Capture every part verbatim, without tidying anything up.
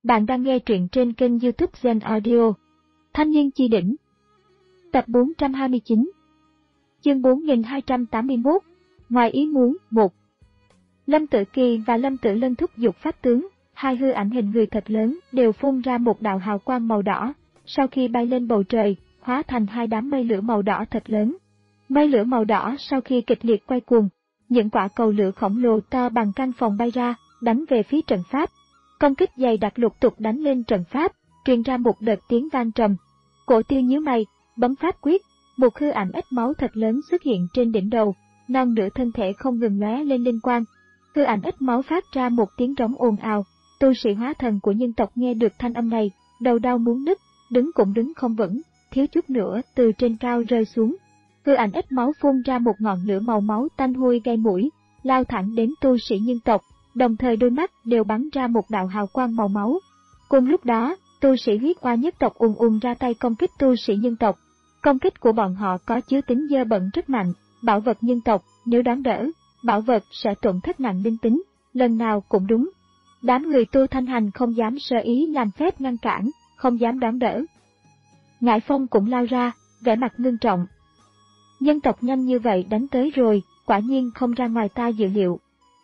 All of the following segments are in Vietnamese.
Bạn đang nghe truyện trên kênh YouTube Zen Audio. Thanh niên chi đỉnh. Tập bốn trăm hai mươi chín. Chương bốn nghìn hai trăm tám mươi mốt. Ngoài ý muốn. một. Lâm Tử Kỳ và Lâm Tử Lân thúc giục pháp tướng, hai hư ảnh hình người thật lớn đều phun ra một đạo hào quang màu đỏ, sau khi bay lên bầu trời, hóa thành hai đám mây lửa màu đỏ thật lớn. Mây lửa màu đỏ sau khi kịch liệt quay cuồng, những quả cầu lửa khổng lồ to bằng căn phòng bay ra, đánh về phía trận pháp. Công kích dày đặc lục tục đánh lên trận pháp, truyền ra một đợt tiếng vang trầm. Cổ Tiêu nhíu mày, bấm pháp quyết, một hư ảnh ít máu thật lớn xuất hiện trên đỉnh đầu, non nửa thân thể không ngừng lóe lên linh quang. Hư ảnh ít máu phát ra một tiếng trống ồn ào, tu sĩ hóa thần của nhân tộc nghe được thanh âm này, đầu đau muốn nứt, đứng cũng đứng không vững, thiếu chút nữa từ trên cao rơi xuống. Hư ảnh ít máu phun ra một ngọn lửa màu máu tanh hôi gây mũi, lao thẳng đến tu sĩ nhân tộc, đồng thời đôi mắt đều bắn ra một đạo hào quang màu máu. Cùng lúc đó, tu sĩ huyết oa nhất tộc ùn ùn ra tay công kích tu sĩ nhân tộc. Công kích của bọn họ có chứa tính dơ bẩn rất mạnh, bảo vật nhân tộc, nếu đón đỡ, bảo vật sẽ tổn thất nặng linh tính, lần nào cũng đúng. Đám người Tu Thanh Hành không dám sơ ý làm phép ngăn cản, không dám đón đỡ. Ngải Phong cũng lao ra, vẻ mặt ngưng trọng. Nhân tộc nhanh như vậy đánh tới rồi, quả nhiên không ra ngoài ta dự liệu.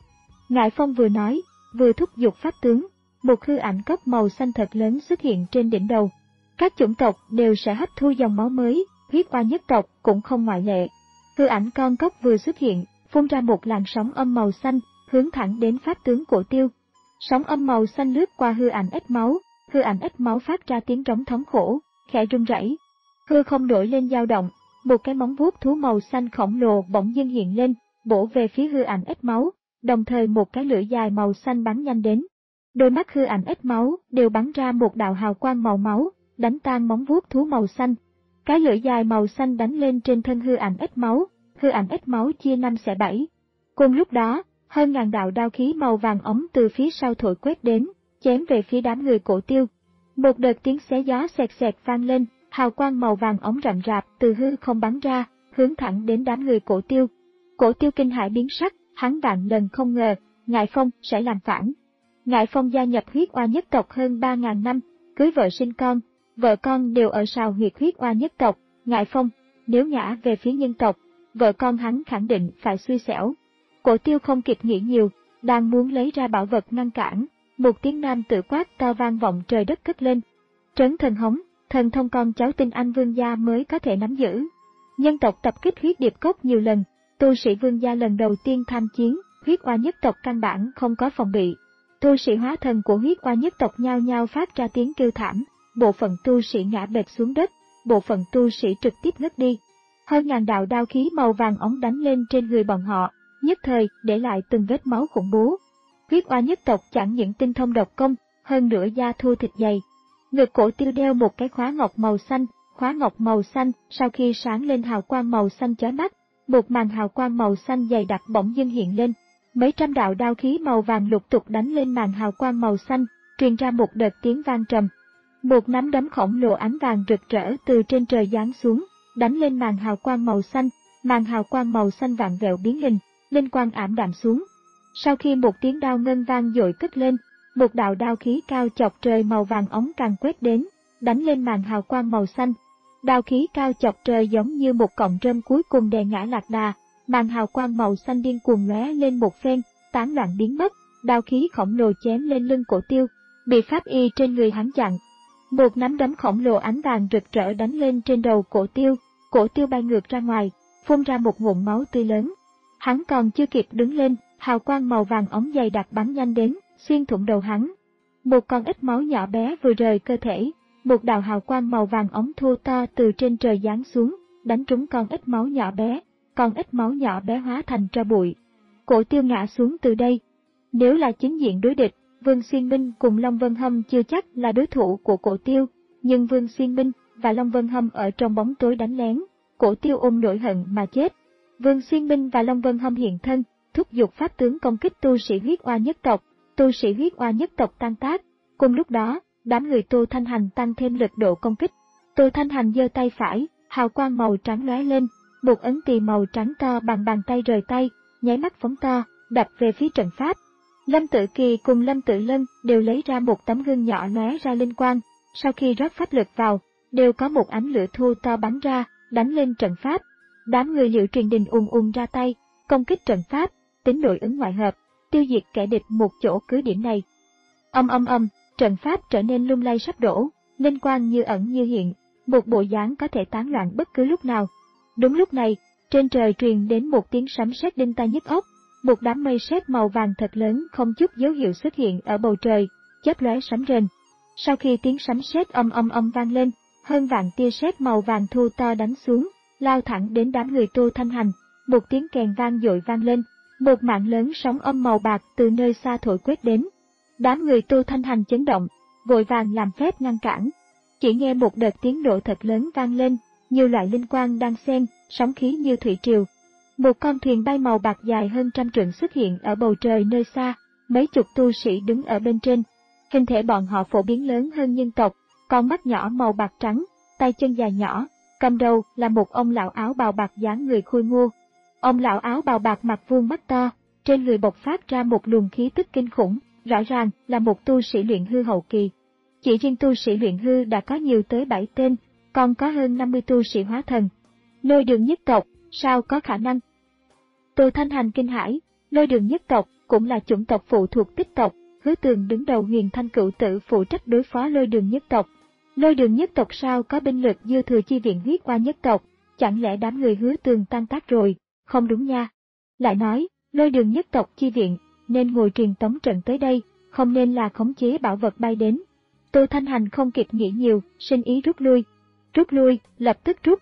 Ngải Phong vừa nói, vừa thúc giục pháp tướng, một hư ảnh cốc màu xanh thật lớn xuất hiện trên đỉnh đầu. Các chủng tộc đều sẽ hấp thu dòng máu mới, huyết oa nhất tộc cũng không ngoại lệ. Hư ảnh con cốc vừa xuất hiện, phun ra một làn sóng âm màu xanh, hướng thẳng đến pháp tướng Cổ Tiêu. Sóng âm màu xanh lướt qua hư ảnh ít máu, hư ảnh ít máu phát ra tiếng trống thống khổ, khẽ run rẩy. Hư không nổi lên dao động, một cái móng vuốt thú màu xanh khổng lồ bỗng dưng hiện lên, bổ về phía hư ảnh ít máu. Đồng thời một cái lưỡi dài màu xanh bắn nhanh đến. Đôi mắt hư ảnh ít máu đều bắn ra một đạo hào quang màu máu, đánh tan móng vuốt thú màu xanh. Cái lưỡi dài màu xanh đánh lên trên thân hư ảnh ít máu, hư ảnh ít máu chia năm xẻ bảy. Cùng lúc đó, hơn ngàn đạo đao khí màu vàng ống từ phía sau thổi quét đến, chém về phía đám người Cổ Tiêu. Một đợt tiếng xé gió xẹt xẹt vang lên, hào quang màu vàng ống rậm rạp từ hư không bắn ra, hướng thẳng đến đám người Cổ Tiêu. Cổ Tiêu kinh hãi biến sắc. Hắn vạn lần không ngờ, Ngải Phong sẽ làm phản. Ngải Phong gia nhập huyết oa nhất tộc hơn ba ngàn năm, cưới vợ sinh con, vợ con đều ở sào huyệt huyết oa nhất tộc. Ngải Phong, nếu ngã về phía nhân tộc, vợ con hắn khẳng định phải xui xẻo. Cổ Tiêu không kịp nghĩ nhiều, đang muốn lấy ra bảo vật ngăn cản, một tiếng nam tự quát to vang vọng trời đất cất lên. Trấn thần hống, thần thông con cháu tinh anh vương gia mới có thể nắm giữ. Nhân tộc tập kích huyết điệp cốc nhiều lần. Tu sĩ vương gia lần đầu tiên tham chiến, huyết oa nhất tộc căn bản không có phòng bị. Tu sĩ hóa thần của huyết oa nhất tộc nhao nhao phát ra tiếng kêu thảm, bộ phận tu sĩ ngã bệt xuống đất, bộ phận tu sĩ trực tiếp ngất đi. Hơn ngàn đạo đao khí màu vàng ống đánh lên trên người bọn họ, nhất thời để lại từng vết máu khủng bố. Huyết oa nhất tộc chẳng những tinh thông độc công, hơn nữa da thô thịt dày. Ngực Cổ Tiêu đeo một cái khóa ngọc màu xanh, khóa ngọc màu xanh sau khi sáng lên hào quang màu xanh chói mắt. Một màn hào quang màu xanh dày đặc bỗng dưng hiện lên, mấy trăm đạo đao khí màu vàng lục tục đánh lên màn hào quang màu xanh, truyền ra một đợt tiếng vang trầm. Một nắm đấm khổng lồ ánh vàng rực rỡ từ trên trời giáng xuống, đánh lên màn hào quang màu xanh, màn hào quang màu xanh vạn vẹo biến hình, linh quang ảm đạm xuống. Sau khi một tiếng đao ngân vang dội cất lên, một đạo đao khí cao chọc trời màu vàng ống càng quét đến, đánh lên màn hào quang màu xanh. Đao khí cao chọc trời giống như một cọng rơm cuối cùng đè ngã lạc đà, màn hào quang màu xanh điên cuồng lóe lên một phen, tán loạn biến mất, đao khí khổng lồ chém lên lưng Cổ Tiêu, bị pháp y trên người hắn chặn. Một nắm đấm khổng lồ ánh vàng rực rỡ đánh lên trên đầu Cổ Tiêu, Cổ Tiêu bay ngược ra ngoài, phun ra một ngụm máu tươi lớn. Hắn còn chưa kịp đứng lên, hào quang màu vàng ống dày đặc bắn nhanh đến, xuyên thủng đầu hắn. Một con ít máu nhỏ bé vừa rời cơ thể. Một đạo hào quang màu vàng ống thô to từ trên trời giáng xuống, đánh trúng con ít máu nhỏ bé, con ít máu nhỏ bé hóa thành tro bụi. Cổ Tiêu ngã xuống từ đây. Nếu là chính diện đối địch, Vương Xuyên Minh cùng Long Vân Hâm chưa chắc là đối thủ của Cổ Tiêu, nhưng Vương Xuyên Minh và Long Vân Hâm ở trong bóng tối đánh lén, Cổ Tiêu ôm nỗi hận mà chết. Vương Xuyên Minh và Long Vân Hâm hiện thân, thúc giục pháp tướng công kích tu sĩ huyết oa nhất tộc, tu sĩ huyết oa nhất tộc tan tác. Cùng lúc đó, đám người Tô Thanh Hành tăng thêm lực độ công kích. Tô Thanh Hành giơ tay phải, hào quang màu trắng lóe lên, một ấn tỳ màu trắng to bằng bàn tay rời tay, nháy mắt phóng to, đập về phía trận pháp. Lâm Tử Kỳ cùng Lâm Tử Lân đều lấy ra một tấm gương nhỏ lóe ra linh quang, sau khi rót pháp lực vào, đều có một ánh lửa thu to bắn ra, đánh lên trận pháp. Đám người Liệu Truyền Đình ùn ùn ra tay, công kích trận pháp, tính nội ứng ngoại hợp, tiêu diệt kẻ địch một chỗ cứ điểm này. Âm âm âm, trận pháp trở nên lung lay sắp đổ, linh quang như ẩn như hiện, một bộ dáng có thể tán loạn bất cứ lúc nào. Đúng lúc này, trên trời truyền đến một tiếng sấm sét đinh tai nhức óc, một đám mây sét màu vàng thật lớn không chút dấu hiệu xuất hiện ở bầu trời, chớp lóe sấm rền. Sau khi tiếng sấm sét âm âm âm vang lên, hơn vạn tia sét màu vàng thu to đánh xuống, lao thẳng đến đám người Tô Thanh Hành. Một tiếng kèn vang dội vang lên, một mạng lớn sóng âm màu bạc từ nơi xa thổi quét đến. Đám người Tô Thanh Hành chấn động, vội vàng làm phép ngăn cản. Chỉ nghe một đợt tiếng nổ thật lớn vang lên, nhiều loại linh quang đang xen, sóng khí như thủy triều. Một con thuyền bay màu bạc dài hơn trăm trượng xuất hiện ở bầu trời nơi xa, mấy chục tu sĩ đứng ở bên trên. Hình thể bọn họ phổ biến lớn hơn nhân tộc, con mắt nhỏ màu bạc trắng, tay chân dài nhỏ, cầm đầu là một ông lão áo bào bạc dáng người khôi ngô. Ông lão áo bào bạc mặt vuông mắt to, trên người bộc phát ra một luồng khí tức kinh khủng, rõ ràng là một tu sĩ luyện hư hậu kỳ. Chỉ riêng tu sĩ luyện hư đã có nhiều tới bảy tên, còn có hơn năm mươi tu sĩ hóa thần. Lôi Đường nhất tộc, sao có khả năng? Tô Thanh Hành kinh hãi, Lôi Đường nhất tộc cũng là chủng tộc phụ thuộc Tích tộc, Hứa Tường đứng đầu Huyền Thanh Cửu Tử phụ trách đối phó Lôi Đường nhất tộc. Lôi Đường nhất tộc sao có binh lực dư thừa chi viện Huyết Oa nhất tộc, chẳng lẽ đám người Hứa Tường tan tác rồi? Không đúng nha. Lại nói, Lôi Đường nhất tộc chi viện, nên ngồi truyền tống trận tới đây, không nên là khống chế bảo vật bay đến. Tô Thanh Hành không kịp nghĩ nhiều, sinh ý rút lui. Rút lui, lập tức rút.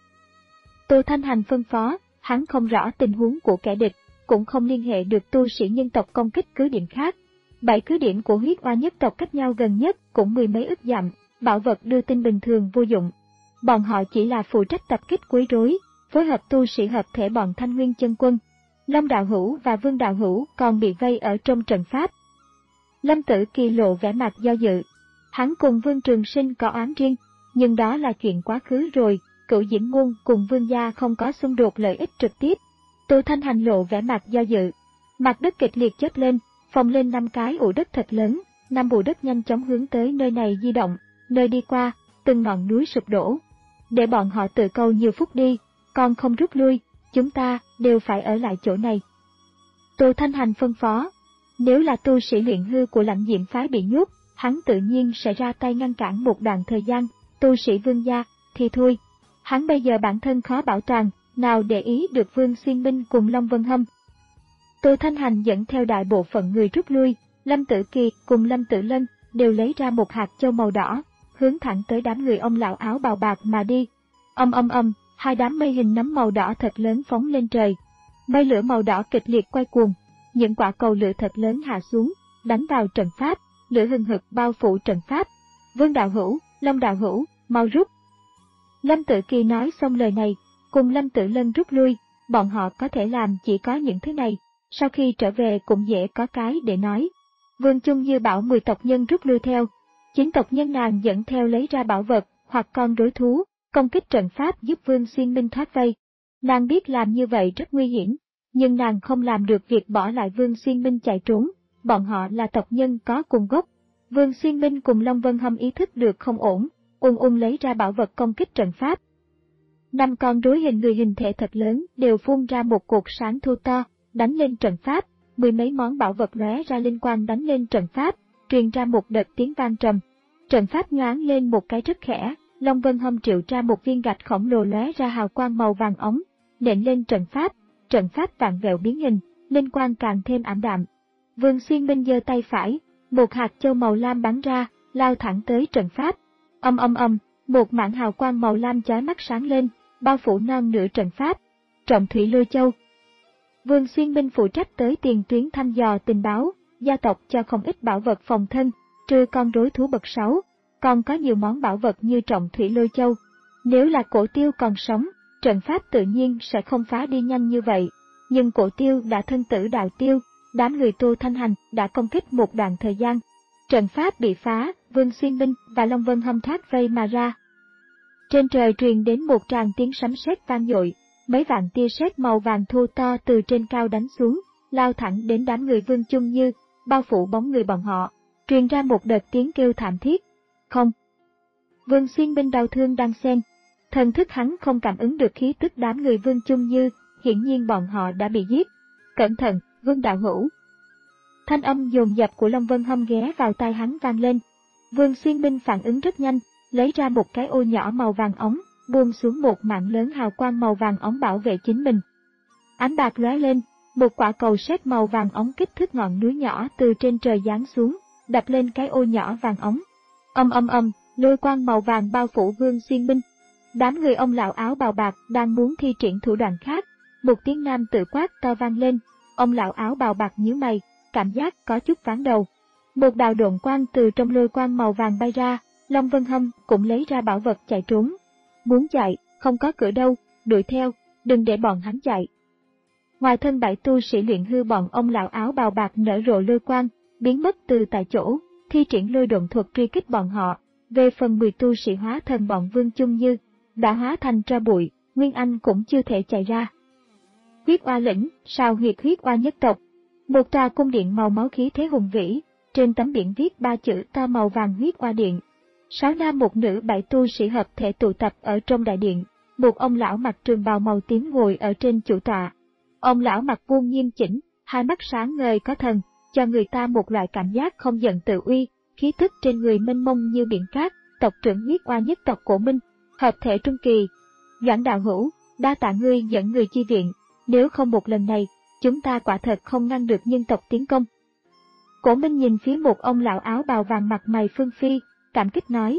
Tô Thanh Hành phân phó, hắn không rõ tình huống của kẻ địch, cũng không liên hệ được tu sĩ nhân tộc công kích cứ điểm khác. Bảy cứ điểm của Huyết Oa nhất tộc cách nhau gần nhất cũng mười mấy ức dặm, bảo vật đưa tin bình thường vô dụng. Bọn họ chỉ là phụ trách tập kích quấy rối, phối hợp tu sĩ hợp thể bọn Thanh Nguyên chân quân. Long Đạo Hữu và Vương Đạo Hữu còn bị vây ở trong trận pháp. Lâm Tử Kỳ lộ vẻ mặt do dự. Hắn cùng Vương Trường Sinh có oán riêng, nhưng đó là chuyện quá khứ rồi, Cửu Diễm Môn cùng Vương gia không có xung đột lợi ích trực tiếp. Tô Thanh Hành lộ vẻ mặt do dự. Mặt đất kịch liệt chớp lên, phồng lên năm cái ụ đất thật lớn, năm ụ đất nhanh chóng hướng tới nơi này di động, nơi đi qua, từng ngọn núi sụp đổ. Để bọn họ tự cầu nhiều phút đi, còn không rút lui, chúng ta đều phải ở lại chỗ này. Tô Thanh Hành phân phó, nếu là tu sĩ luyện hư của Lãnh Diệm phái bị nhốt, hắn tự nhiên sẽ ra tay ngăn cản một đoạn thời gian, tu sĩ Vương gia, thì thôi. Hắn bây giờ bản thân khó bảo toàn, nào để ý được Vương Xuyên Binh cùng Long Vân Hâm. Tô Thanh Hành dẫn theo đại bộ phận người rút lui, Lâm Tử Kỳ cùng Lâm Tử Lân đều lấy ra một hạt châu màu đỏ, hướng thẳng tới đám người ông lão áo bào bạc mà đi. Âm âm âm, hai đám mây hình nấm màu đỏ thật lớn phóng lên trời. Mây lửa màu đỏ kịch liệt quay cuồng, những quả cầu lửa thật lớn hạ xuống, đánh vào trận pháp, lửa hừng hực bao phủ trận pháp. Vương Đạo Hữu, Long Đạo Hữu, mau rút. Lâm Tử Kỳ nói xong lời này, cùng Lâm Tử Lân rút lui, bọn họ có thể làm chỉ có những thứ này, sau khi trở về cũng dễ có cái để nói. Vương Chung Như bảo mười tộc nhân rút lui theo, chín tộc nhân nàng dẫn theo lấy ra bảo vật hoặc con rối thú, công kích trận pháp giúp Vương Xuyên Minh thoát vây. Nàng biết làm như vậy rất nguy hiểm, nhưng nàng không làm được việc bỏ lại Vương Xuyên Minh chạy trốn, bọn họ là tộc nhân có cùng gốc. Vương Xuyên Minh cùng Long Vân Hâm ý thức được không ổn, ung ung lấy ra bảo vật công kích trận pháp. Năm con rối hình người hình thể thật lớn đều phun ra một cột sáng thu to, đánh lên trận pháp, mười mấy món bảo vật lóe ra linh quang đánh lên trận pháp, truyền ra một đợt tiếng vang trầm. Trận pháp nhoáng lên một cái rất khẽ, Long Vân Hâm triệu ra một viên gạch khổng lồ lóe ra hào quang màu vàng ống, nện lên trận pháp, trận pháp vạn vẹo biến hình, linh quang càng thêm ảm đạm. Vương Xuyên Minh giơ tay phải, một hạt châu màu lam bắn ra, lao thẳng tới trận pháp. Âm âm âm, một mảng hào quang màu lam chói mắt sáng lên, bao phủ non nửa trận pháp. Trọng Thủy Lôi Châu. Vương Xuyên Minh phụ trách tới tiền tuyến thăm dò tình báo, gia tộc cho không ít bảo vật phòng thân, trừ con rối thú bậc sáu, còn có nhiều món bảo vật như Trọng Thủy Lôi Châu. Nếu là Cổ Tiêu còn sống, trận pháp tự nhiên sẽ không phá đi nhanh như vậy, nhưng Cổ Tiêu đã thân tử đạo tiêu, đám người Tô Thanh Hành đã công kích một đoạn thời gian. Trận pháp bị phá, Vương Xuyên Minh và Long Vân Hâm thoát vây mà ra. Trên trời truyền đến một tràng tiếng sấm sét vang dội, mấy vạn tia sét màu vàng thô to từ trên cao đánh xuống, lao thẳng đến đám người Vương Chung Như, bao phủ bóng người bọn họ, truyền ra một đợt tiếng kêu thảm thiết. Không. Vương Xuyên Binh đau thương đan xen, thần thức hắn không cảm ứng được khí tức đám người Vương Chung Như, hiển nhiên bọn họ đã bị giết. Cẩn thận, Vương đạo hữu. Thanh âm dồn dập của Long Vân Hâm ghé vào tai hắn vang lên. Vương Xuyên Binh phản ứng rất nhanh, lấy ra một cái ô nhỏ màu vàng óng, buông xuống một mạng lớn hào quang màu vàng óng bảo vệ chính mình. Ánh bạc lóe lên, một quả cầu sét màu vàng óng kích thước ngọn núi nhỏ từ trên trời giáng xuống, đập lên cái ô nhỏ vàng óng. Âm âm âm, lôi quang màu vàng bao phủ Vương Xuyên Binh. Đám người ông lão áo bào bạc đang muốn thi triển thủ đoạn khác, một tiếng nam tự quát to vang lên. Ông lão áo bào bạc nhíu mày, cảm giác có chút ván đầu. Một đạo độn quang từ trong lôi quang màu vàng bay ra, Long Vân Hâm cũng lấy ra bảo vật chạy trốn. Muốn chạy, không có cửa đâu, đuổi theo, đừng để bọn hắn chạy. Ngoài thân bảy tu sĩ luyện hư bọn ông lão áo bào bạc nở rộ lôi quang, biến mất từ tại chỗ, thi triển lôi độn thuật truy kích bọn họ. Về phần mười tu sĩ hóa thần bọn Vương Chung Như, đã hóa thành tro bụi, Nguyên Anh cũng chưa thể chạy ra. Huyết Oa lĩnh, sao huyệt huyết oa nhất tộc. Một tòa cung điện màu máu khí thế hùng vĩ, trên tấm biển viết ba chữ to màu vàng huyết oa điện. Sáu nam một nữ bảy tu sĩ hợp thể tụ tập ở trong đại điện, một ông lão mặc trường bào màu tím ngồi ở trên chủ tọa. Ông lão mặc vuông nghiêm chỉnh, hai mắt sáng ngời có thần, cho người ta một loại cảm giác không giận tự uy, khí tức trên người mênh mông như biển cát. Tộc trưởng huyết oa nhất tộc Cổ Minh, hợp thể trung kỳ. Doãn đạo hữu, đa tạ ngươi dẫn người chi viện, nếu không một lần này, chúng ta quả thật không ngăn được nhân tộc tiến công. Cổ Minh nhìn phía một ông lão áo bào vàng mặt mày phương phi, cảm kích nói.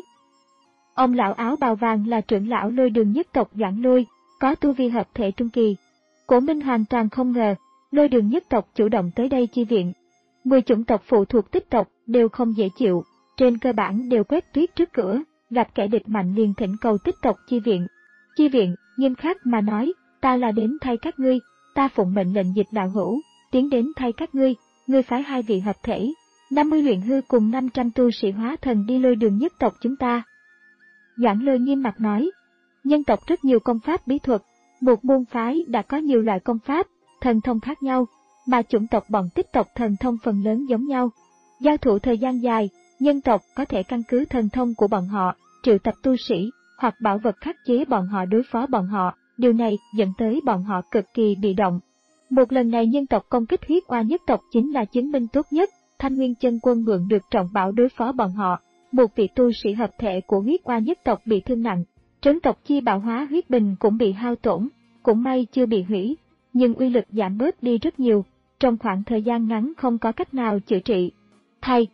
Ông lão áo bào vàng là trưởng lão Lôi Đường nhất tộc Doãn Lôi, có tu vi hợp thể trung kỳ. Cổ Minh hoàn toàn không ngờ, Lôi Đường nhất tộc chủ động tới đây chi viện. Mười chủng tộc phụ thuộc Tích tộc đều không dễ chịu, trên cơ bản đều quét tuyết trước cửa, gặp kẻ địch mạnh liền thỉnh cầu Tích tộc chi viện. Chi viện, nghiêm khắc mà nói, ta là đến thay các ngươi, ta phụng mệnh lệnh Dịch đạo hữu, tiến đến thay các ngươi, ngươi phái hai vị hợp thể, năm mươi luyện hư cùng năm trăm tu sĩ hóa thần đi Lôi Đường nhất tộc chúng ta. Doãn Lôi nghiêm mặt nói, nhân tộc rất nhiều công pháp bí thuật, một môn phái đã có nhiều loại công pháp, thần thông khác nhau, mà chủng tộc bọn Tích tộc thần thông phần lớn giống nhau. Giao thủ thời gian dài, nhân tộc có thể căn cứ thần thông của bọn họ, triệu tập tu sĩ, hoặc bảo vật khắc chế bọn họ đối phó bọn họ, điều này dẫn tới bọn họ cực kỳ bị động. Một lần này nhân tộc công kích huyết oa nhất tộc chính là chứng minh tốt nhất, Thanh Nguyên chân quân mượn được trọng bảo đối phó bọn họ, một vị tu sĩ hợp thể của huyết oa nhất tộc bị thương nặng, trấn tộc chi bạo hóa huyết bình cũng bị hao tổn, cũng may chưa bị hủy, nhưng uy lực giảm bớt đi rất nhiều, trong khoảng thời gian ngắn không có cách nào chữa trị. Thầy!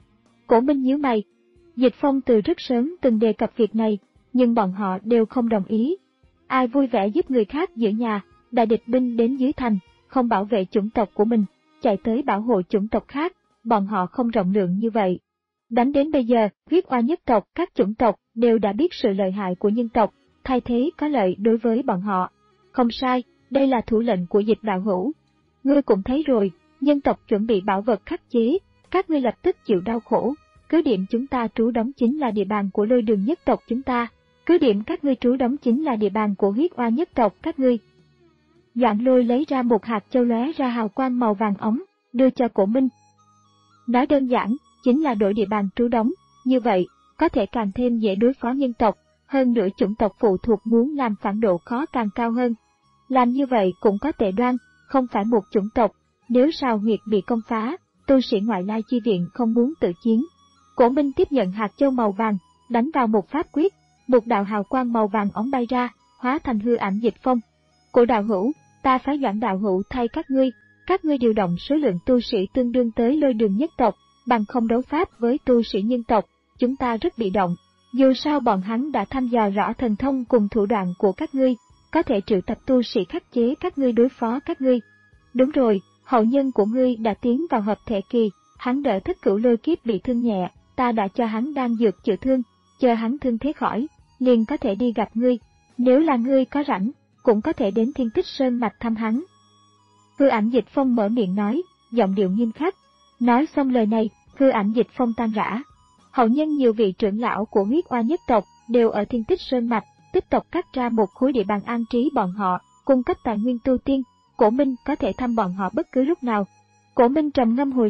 Cổ Minh nhíu mày. Dịch Phong từ rất sớm từng đề cập việc này, nhưng bọn họ đều không đồng ý. Ai vui vẻ giúp người khác giữ nhà, đại địch binh đến dưới thành, không bảo vệ chủng tộc của mình, chạy tới bảo hộ chủng tộc khác, bọn họ không rộng lượng như vậy. Đánh đến bây giờ, huyết oa nhất tộc, các chủng tộc đều đã biết sự lợi hại của nhân tộc, thay thế có lợi đối với bọn họ. Không sai, đây là thủ lệnh của Dịch đạo hữu. Ngươi cũng thấy rồi, nhân tộc chuẩn bị bảo vật khắc chế, các ngươi lập tức chịu đau khổ. Cứ điểm chúng ta trú đóng chính là địa bàn của Lôi Đường nhất tộc chúng ta, cứ điểm các ngươi trú đóng chính là địa bàn của huyết oa nhất tộc các ngươi. Doãn Lôi lấy ra một hạt châu lóe ra hào quang màu vàng óng, đưa cho Cổ Minh. Nói đơn giản, chính là đổi địa bàn trú đóng, như vậy, có thể càng thêm dễ đối phó nhân tộc, hơn nữa chủng tộc phụ thuộc muốn làm phản độ khó càng cao hơn. Làm như vậy cũng có tệ đoan, không phải một chủng tộc, nếu sao huyệt bị công phá, tu sĩ ngoại lai chi viện không muốn tự chiến. Cổ Minh tiếp nhận hạt châu màu vàng, đánh vào một pháp quyết, một đạo hào quang màu vàng óng bay ra, hóa thành hư ảnh Dịch Phong. Cổ đạo hữu, ta phái Doãn đạo hữu thay các ngươi, các ngươi điều động số lượng tu sĩ tương đương tới Lôi Đường nhất tộc, bằng không đấu pháp với tu sĩ nhân tộc, chúng ta rất bị động. Dù sao bọn hắn đã thăm dò rõ thần thông cùng thủ đoạn của các ngươi, có thể triệu tập tu sĩ khắc chế các ngươi đối phó các ngươi. Đúng rồi, hậu nhân của ngươi đã tiến vào hợp thể kỳ, hắn đỡ Thất Cửu Lôi Kiếp bị thương nhẹ, ta đã cho hắn đan dược chữa thương, chờ hắn thương thế khỏi, liền có thể đi gặp ngươi. Nếu là ngươi có rảnh, cũng có thể đến Thiên Tích Sơn mạch thăm hắn. Hư ảnh Dịch Phong mở miệng nói, giọng điệu nghiêm khắc. Nói xong lời này, hư ảnh Dịch Phong tan rã. Hậu nhân nhiều vị trưởng lão của huyết oa nhất tộc đều ở Thiên Tích Sơn mạch, tiếp tục cắt ra một khối địa bàn an trí bọn họ, cung cấp tài nguyên tu tiên. Cổ Minh có thể thăm bọn họ bất cứ lúc nào. Cổ Minh trầm ngâm hồi lâu,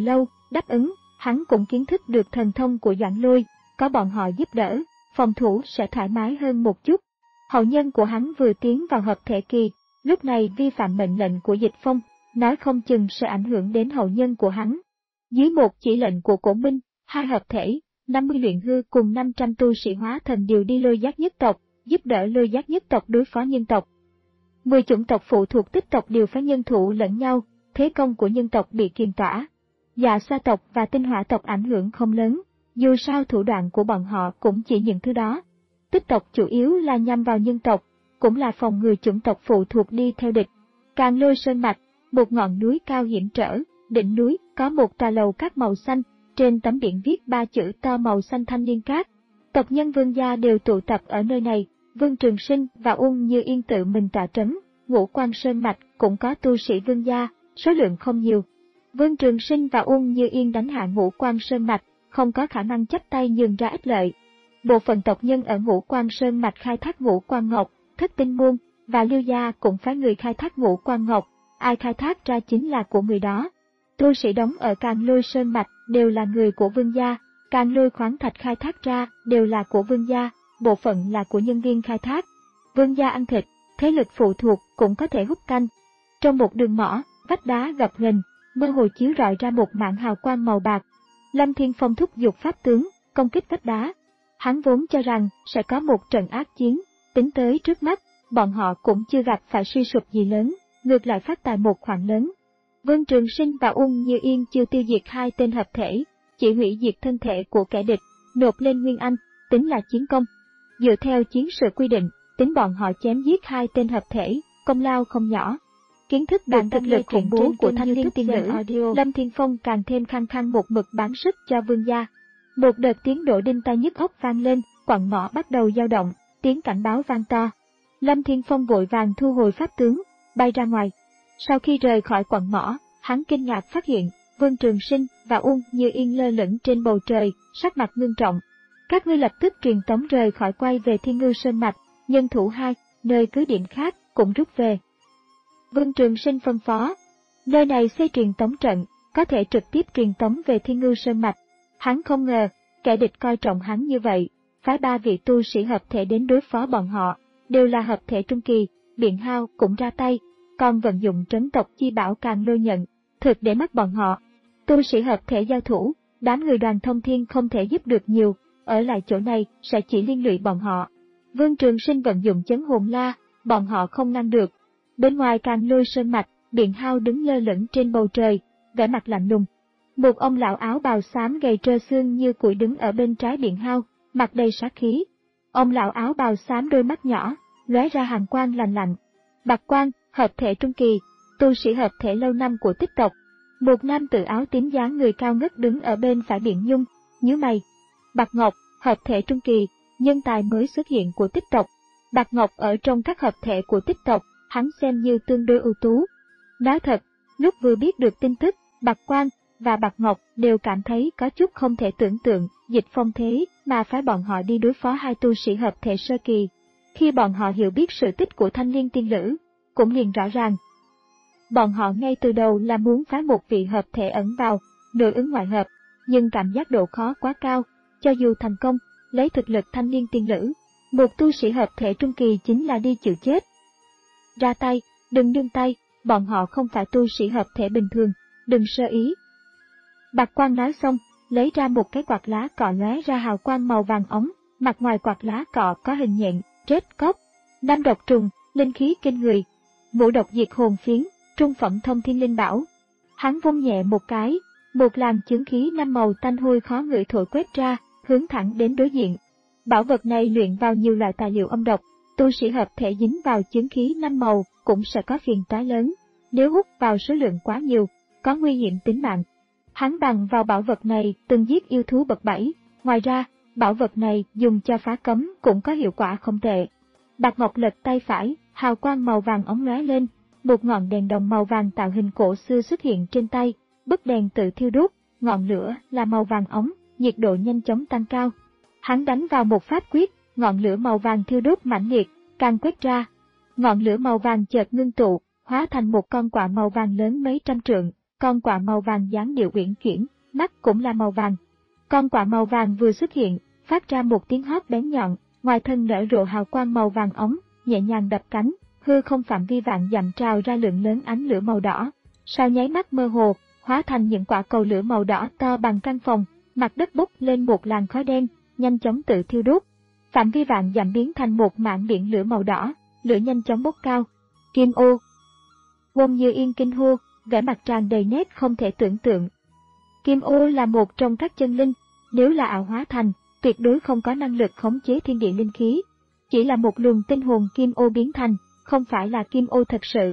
Đáp ứng, hắn cũng kiến thức được thần thông của Doãn Lôi, có bọn họ giúp đỡ, phòng thủ sẽ thoải mái hơn một chút. Hậu nhân của hắn vừa tiến vào hợp thể kỳ, lúc này vi phạm mệnh lệnh của Dịch Phong, nói không chừng sẽ ảnh hưởng đến hậu nhân của hắn. Dưới một chỉ lệnh của Cổ Minh, hai hợp thể, năm mươi luyện hư cùng năm trăm tu sĩ hóa thần đều đi Lôi Giác nhất tộc, giúp đỡ Lôi Giác nhất tộc đối phó nhân tộc. Mười chủng tộc phụ thuộc Tích tộc đều phải nhân thủ lẫn nhau, thế công của nhân tộc bị kiềm tỏa. Dạ Xoa tộc và Tinh Hỏa tộc ảnh hưởng không lớn, dù sao thủ đoạn của bọn họ cũng chỉ những thứ đó. Tích tộc chủ yếu là nhằm vào nhân tộc, cũng là phòng ngừa chủng tộc phụ thuộc đi theo địch. Càng Lôi Sơn mạch, một ngọn núi cao hiểm trở, đỉnh núi có một tòa lầu cát màu xanh, trên tấm biển viết ba chữ to màu xanh Thanh Liên Cát. Tộc nhân Vương gia đều tụ tập ở nơi này, Vương Trường Sinh và Ung Như Yên tự mình tọa trấn. Ngũ Quan Sơn mạch cũng có tu sĩ Vương gia, số lượng không nhiều. Vương Trường Sinh và Ung Như Yên đánh hạ Ngũ Quan Sơn mạch, không có khả năng chấp tay nhường ra ích lợi. Bộ phận tộc nhân ở Ngũ Quan Sơn mạch khai thác Ngũ Quan Ngọc, Thất Tinh Môn và Liêu gia cũng phái người khai thác Ngũ Quan Ngọc, ai khai thác ra chính là của người đó. Tu sĩ đóng ở Càn Lôi Sơn mạch đều là người của Vương gia, Càn Lôi khoáng thạch khai thác ra đều là của Vương gia, bộ phận là của nhân viên khai thác. Vương gia ăn thịt, thế lực phụ thuộc cũng có thể hút canh. Trong một đường mỏ, vách đá gập ghềnh, mơ hồ chiếu rọi ra một mảng hào quang màu bạc. Lâm Thiên Phong thúc giục pháp tướng, công kích vách đá. Hắn vốn cho rằng sẽ có một trận ác chiến, tính tới trước mắt, bọn họ cũng chưa gặp phải suy sụp gì lớn, ngược lại phát tài một khoản lớn. Vương Trường Sinh và Ung Như Yên chưa tiêu diệt hai tên hợp thể, chỉ hủy diệt thân thể của kẻ địch, nộp lên Nguyên Anh, tính là chiến công. Dựa theo chiến sự quy định, tính bọn họ chém giết hai tên hợp thể, công lao không nhỏ. Kiến thức được thực lực khủng bố của Thanh Liên tiên nữ, Lâm Thiên Phong càng thêm khăng khăng một mực bán sức cho Vương gia. Một đợt tiếng nổ đinh tai nhức óc vang lên, quặng mỏ bắt đầu dao động, tiếng cảnh báo vang to. Lâm Thiên Phong vội vàng thu hồi pháp tướng, bay ra ngoài. Sau khi rời khỏi quặng mỏ, hắn kinh ngạc phát hiện, Vương Trường Sinh và Ung Như Yên lơ lửng trên bầu trời, sắc mặt ngưng trọng. Các ngươi lập tức truyền tống rời khỏi quay về Thiên Ngưu Sơn mạch, nhân thủ hai, nơi cứ điểm khác, cũng rút về. Vương Trường Sinh phân phó, nơi này xây truyền tống trận, có thể trực tiếp truyền tống về Thiên Ngưu Sơn mạch. Hắn không ngờ, kẻ địch coi trọng hắn như vậy, phái ba vị tu sĩ hợp thể đến đối phó bọn họ, đều là hợp thể trung kỳ, Biện Hao cũng ra tay, còn vận dụng trấn tộc chi bảo Càn Lôi nhận, thực để mắt bọn họ. Tu sĩ hợp thể giao thủ, đám người Đoàn Thông Thiên không thể giúp được nhiều, ở lại chỗ này sẽ chỉ liên lụy bọn họ. Vương Trường Sinh vận dụng chấn hồn la, bọn họ không ngăn được. Bên ngoài Càn Lôi Sơn mạch, Biện Hao đứng lơ lửng trên bầu trời, vẻ mặt lạnh lùng. Một ông lão áo bào xám gầy trơ xương như củi đứng ở bên trái Biện Hao, mặt đầy sát khí. Ông lão áo bào xám đôi mắt nhỏ, lóe ra hàn quang lạnh lạnh. Bạc Quan, hợp thể trung kỳ, tu sĩ hợp thể lâu năm của Tích tộc. Một nam tử áo tím dáng người cao ngất đứng ở bên phải Biện Nhung, nhíu mày. Bạc Ngọc, hợp thể trung kỳ, nhân tài mới xuất hiện của Tích tộc. Bạc Ngọc ở trong các hợp thể của Tích tộc, hắn xem như tương đối ưu tú. Nói thật, lúc vừa biết được tin tức, Bạc Quan và Bạc Ngọc đều cảm thấy có chút không thể tưởng tượng, Dịch Phong thế mà phái bọn họ đi đối phó hai tu sĩ hợp thể sơ kỳ. Khi bọn họ hiểu biết sự tích của Thanh Liên tiên nữ, cũng liền rõ ràng. Bọn họ ngay từ đầu là muốn phái một vị hợp thể ẩn vào, nội ứng ngoại hợp, nhưng cảm giác độ khó quá cao, cho dù thành công, lấy thực lực Thanh Liên tiên nữ, một tu sĩ hợp thể trung kỳ chính là đi chịu chết. Ra tay, đừng nương tay, bọn họ không phải tu sĩ hợp thể bình thường, đừng sơ ý. Bạc Quan nói xong, lấy ra một cái quạt lá cọ lóe ra hào quang màu vàng óng, mặt ngoài quạt lá cọ có hình nhện, rết cốc, năm độc trùng, linh khí kinh người, ngũ độc diệt hồn phiến, trung phẩm thông thiên linh bảo. Hắn vung nhẹ một cái, một làn chướng khí năm màu tanh hôi khó ngửi thổi quét ra, hướng thẳng đến đối diện. Bảo vật này luyện vào nhiều loại tài liệu âm độc, tu sĩ hợp thể dính vào chướng khí năm màu cũng sẽ có phiền toái lớn, nếu hút vào số lượng quá nhiều, có nguy hiểm tính mạng. Hắn bằng vào bảo vật này từng giết yêu thú bậc bảy, ngoài ra, bảo vật này dùng cho phá cấm cũng có hiệu quả không tệ. Bạc Ngọc lật tay phải, hào quang màu vàng óng lóe lên, một ngọn đèn đồng màu vàng tạo hình cổ xưa xuất hiện trên tay, bức đèn tự thiêu đốt, ngọn lửa là màu vàng óng, nhiệt độ nhanh chóng tăng cao. Hắn đánh vào một pháp quyết, ngọn lửa màu vàng thiêu đốt mãnh liệt, càng quét ra. Ngọn lửa màu vàng chợt ngưng tụ, hóa thành một con quạ màu vàng lớn mấy trăm trượng, con quạ màu vàng dáng điệu uyển chuyển, mắt cũng là màu vàng. Con quạ màu vàng vừa xuất hiện, phát ra một tiếng hót bén nhọn, ngoài thân nở rộ hào quang màu vàng óng, nhẹ nhàng đập cánh, hư không phạm vi vạn dặm trào ra lượng lớn ánh lửa màu đỏ. Sau nháy mắt mơ hồ, hóa thành những quả cầu lửa màu đỏ to bằng căn phòng, mặt đất bốc lên một làn khói đen, nhanh chóng tự thiêu đốt. Phạm vi vạn dặm biến thành một mảng biển lửa màu đỏ, lửa nhanh chóng bốc cao. Kim ô. Uông Như Yên kinh hô, vẻ mặt tràn đầy nét không thể tưởng tượng. Kim ô là một trong các chân linh, nếu là ảo hóa thành, tuyệt đối không có năng lực khống chế thiên địa linh khí. Chỉ là một luồng tinh hồn kim ô biến thành, không phải là kim ô thật sự.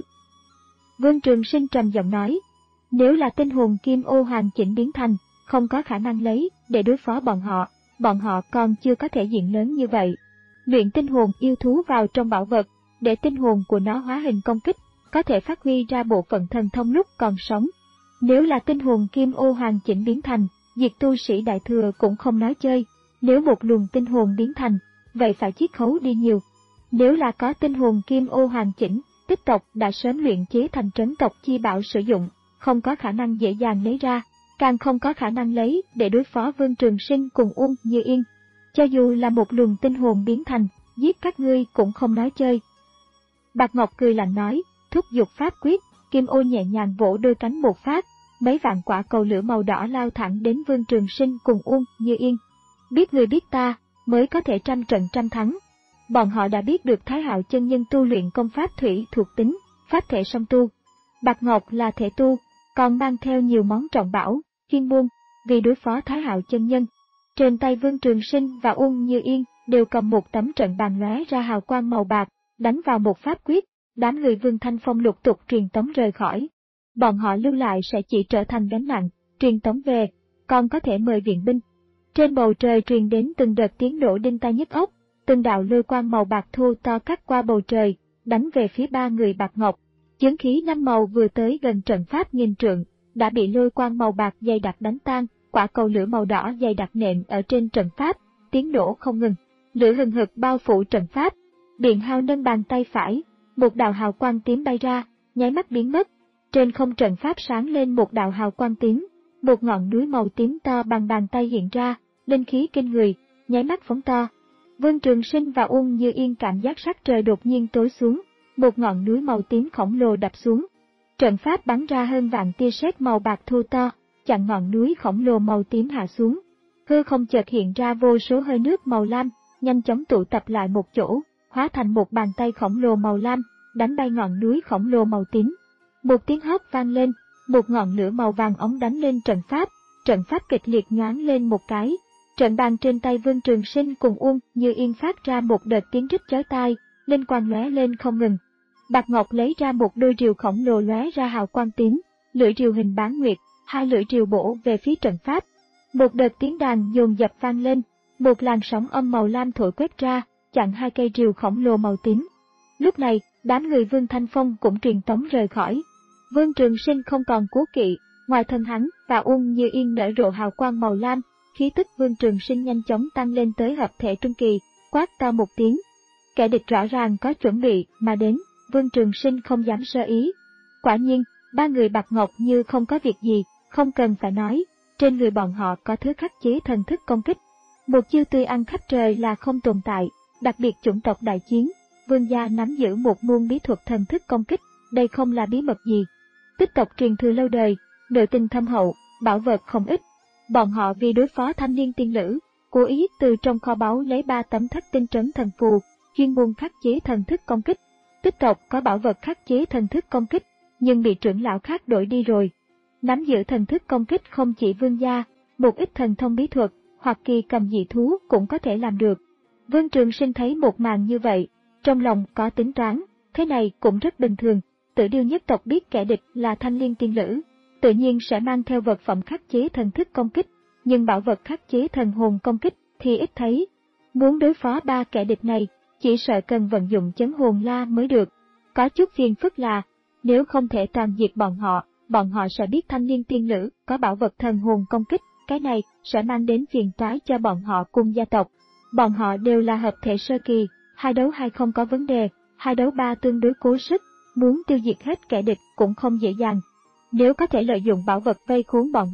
Vương Trường Sinh trầm giọng nói, nếu là tinh hồn kim ô hoàn chỉnh biến thành, không có khả năng lấy để đối phó bọn họ, bọn họ còn chưa có thể diện lớn như vậy. Luyện tinh hồn yêu thú vào trong bảo vật, để tinh hồn của nó hóa hình công kích, có thể phát huy ra bộ phận thần thông lúc còn sống. Nếu là tinh hồn kim ô hoàn chỉnh biến thành, diệt tu sĩ đại thừa cũng không nói chơi. Nếu một luồng tinh hồn biến thành, vậy phải chiết khấu đi nhiều. Nếu là có tinh hồn kim ô hoàn chỉnh, Tích tộc đã sớm luyện chế thành trấn tộc chi bảo sử dụng, không có khả năng dễ dàng lấy ra, càng không có khả năng lấy để đối phó Vương Trường Sinh cùng Uông Như Yên. Cho dù là một luồng tinh hồn biến thành, giết các ngươi cũng không nói chơi. Bạch Ngọc cười lạnh nói, thúc giục pháp quyết, kim ô nhẹ nhàng vỗ đôi cánh một phát, mấy vạn quả cầu lửa màu đỏ lao thẳng đến Vương Trường Sinh cùng Uông Như Yên. Biết người biết ta, mới có thể trăm trận trăm thắng. Bọn họ đã biết được Thái Hạo chân nhân tu luyện công pháp thủy thuộc tính, pháp thể song tu. Bạch Ngọc là thể tu, còn mang theo nhiều món trọng bảo, chuyên môn, vì đối phó Thái Hạo chân nhân. Trên tay Vương Trường Sinh và Uông Như Yên đều cầm một tấm trận bàn lóe ra hào quang màu bạc, đánh vào một pháp quyết, đám người Vương Thanh Phong lục tục truyền tống rời khỏi. Bọn họ lưu lại sẽ chỉ trở thành gánh nặng, truyền tống về, còn có thể mời viện binh. Trên bầu trời truyền đến từng đợt tiếng nổ đinh tai nhức óc, từng đạo lôi quang màu bạc thô to cắt qua bầu trời, đánh về phía ba người Bạch Ngọc. Chướng khí năm màu vừa tới gần trận pháp nghìn trượng, đã bị lôi quang màu bạc dày đặc đánh tan, quả cầu lửa màu đỏ dày đặc nện ở trên trận pháp, tiếng nổ không ngừng. Lửa hừng hực bao phủ trận pháp. Biện Hao nâng bàn tay phải, một đạo hào quang tím bay ra, nháy mắt biến mất. Trên không trận pháp sáng lên một đạo hào quang tím, một ngọn núi màu tím to bằng bàn tay hiện ra, linh khí kinh người, nháy mắt phóng to. Vương Trường Sinh và Uông Như Yên cảm giác sắc trời đột nhiên tối xuống, một ngọn núi màu tím khổng lồ đập xuống. Trận pháp bắn ra hơn vạn tia sét màu bạc thô to, chặn ngọn núi khổng lồ màu tím hạ xuống. Hư không chợt hiện ra vô số hơi nước màu lam, nhanh chóng tụ tập lại một chỗ, hóa thành một bàn tay khổng lồ màu lam, đánh bay ngọn núi khổng lồ màu tím. Một tiếng hót vang lên, một ngọn lửa màu vàng óng đánh lên trận pháp, trận pháp kịch liệt nhoáng lên một cái. Trận bàn trên tay Vương Trường Sinh cùng Uông Như Yên phát ra một đợt tiếng rít chói tai, linh quang lóe lên không ngừng. Bạch Ngọc lấy ra một đôi rìu khổng lồ lóe ra hào quang tím, lưỡi rìu hình bán nguyệt, hai lưỡi rìu bổ về phía trận pháp. Một đợt tiếng đàn dồn dập vang lên, một làn sóng âm màu lam thổi quét ra, chặn hai cây rìu khổng lồ màu tím. Lúc này, đám người Vương Thanh Phong cũng truyền tống rời khỏi. Vương Trường Sinh không còn cố kỵ, ngoài thân hắn và Uông Như Yên nở rộ hào quang màu lam, khí tức Vương Trường Sinh nhanh chóng tăng lên tới hợp thể trung kỳ, quát to một tiếng. Kẻ địch rõ ràng có chuẩn bị mà đến, Vương Trường Sinh không dám sơ ý. Quả nhiên, ba người Bạch Ngọc như không có việc gì, không cần phải nói, trên người bọn họ có thứ khắc chế thần thức công kích. Một chiêu tươi ăn khắp trời là không tồn tại, đặc biệt chủng tộc đại chiến, Vương gia nắm giữ một môn bí thuật thần thức công kích, đây không là bí mật gì. Tích tộc truyền thừa lâu đời, nội tình thâm hậu, bảo vật không ít. Bọn họ vì đối phó thanh niên tiên lữ, cố ý từ trong kho báu lấy ba tấm thất tinh trấn thần phù, chuyên môn khắc chế thần thức công kích. Tích tộc có bảo vật khắc chế thần thức công kích, nhưng bị trưởng lão khác đổi đi rồi. Nắm giữ thần thức công kích không chỉ Vương gia, một ít thần thông bí thuật, hoặc kỳ cầm dị thú cũng có thể làm được. Vương Trường Sinh thấy một màn như vậy, trong lòng có tính toán, thế này cũng rất bình thường. Tử Điêu nhất tộc biết kẻ địch là thanh niên tiên lữ, tự nhiên sẽ mang theo vật phẩm khắc chế thần thức công kích, nhưng bảo vật khắc chế thần hồn công kích thì ít thấy. Muốn đối phó ba kẻ địch này, chỉ sợ cần vận dụng chấn hồn la mới được. Có chút phiền phức là, nếu không thể toàn diệt bọn họ, bọn họ sẽ biết thanh niên tiên lữ có bảo vật thần hồn công kích, cái này sẽ mang đến phiền toái cho bọn họ cùng gia tộc. Bọn họ đều là hợp thể sơ kỳ, hai đấu hai không có vấn đề, hai đấu ba tương đối cố sức, muốn tiêu diệt hết kẻ địch cũng không dễ dàng. Nếu có thể lợi dụng bảo vật vây khốn bọn họ,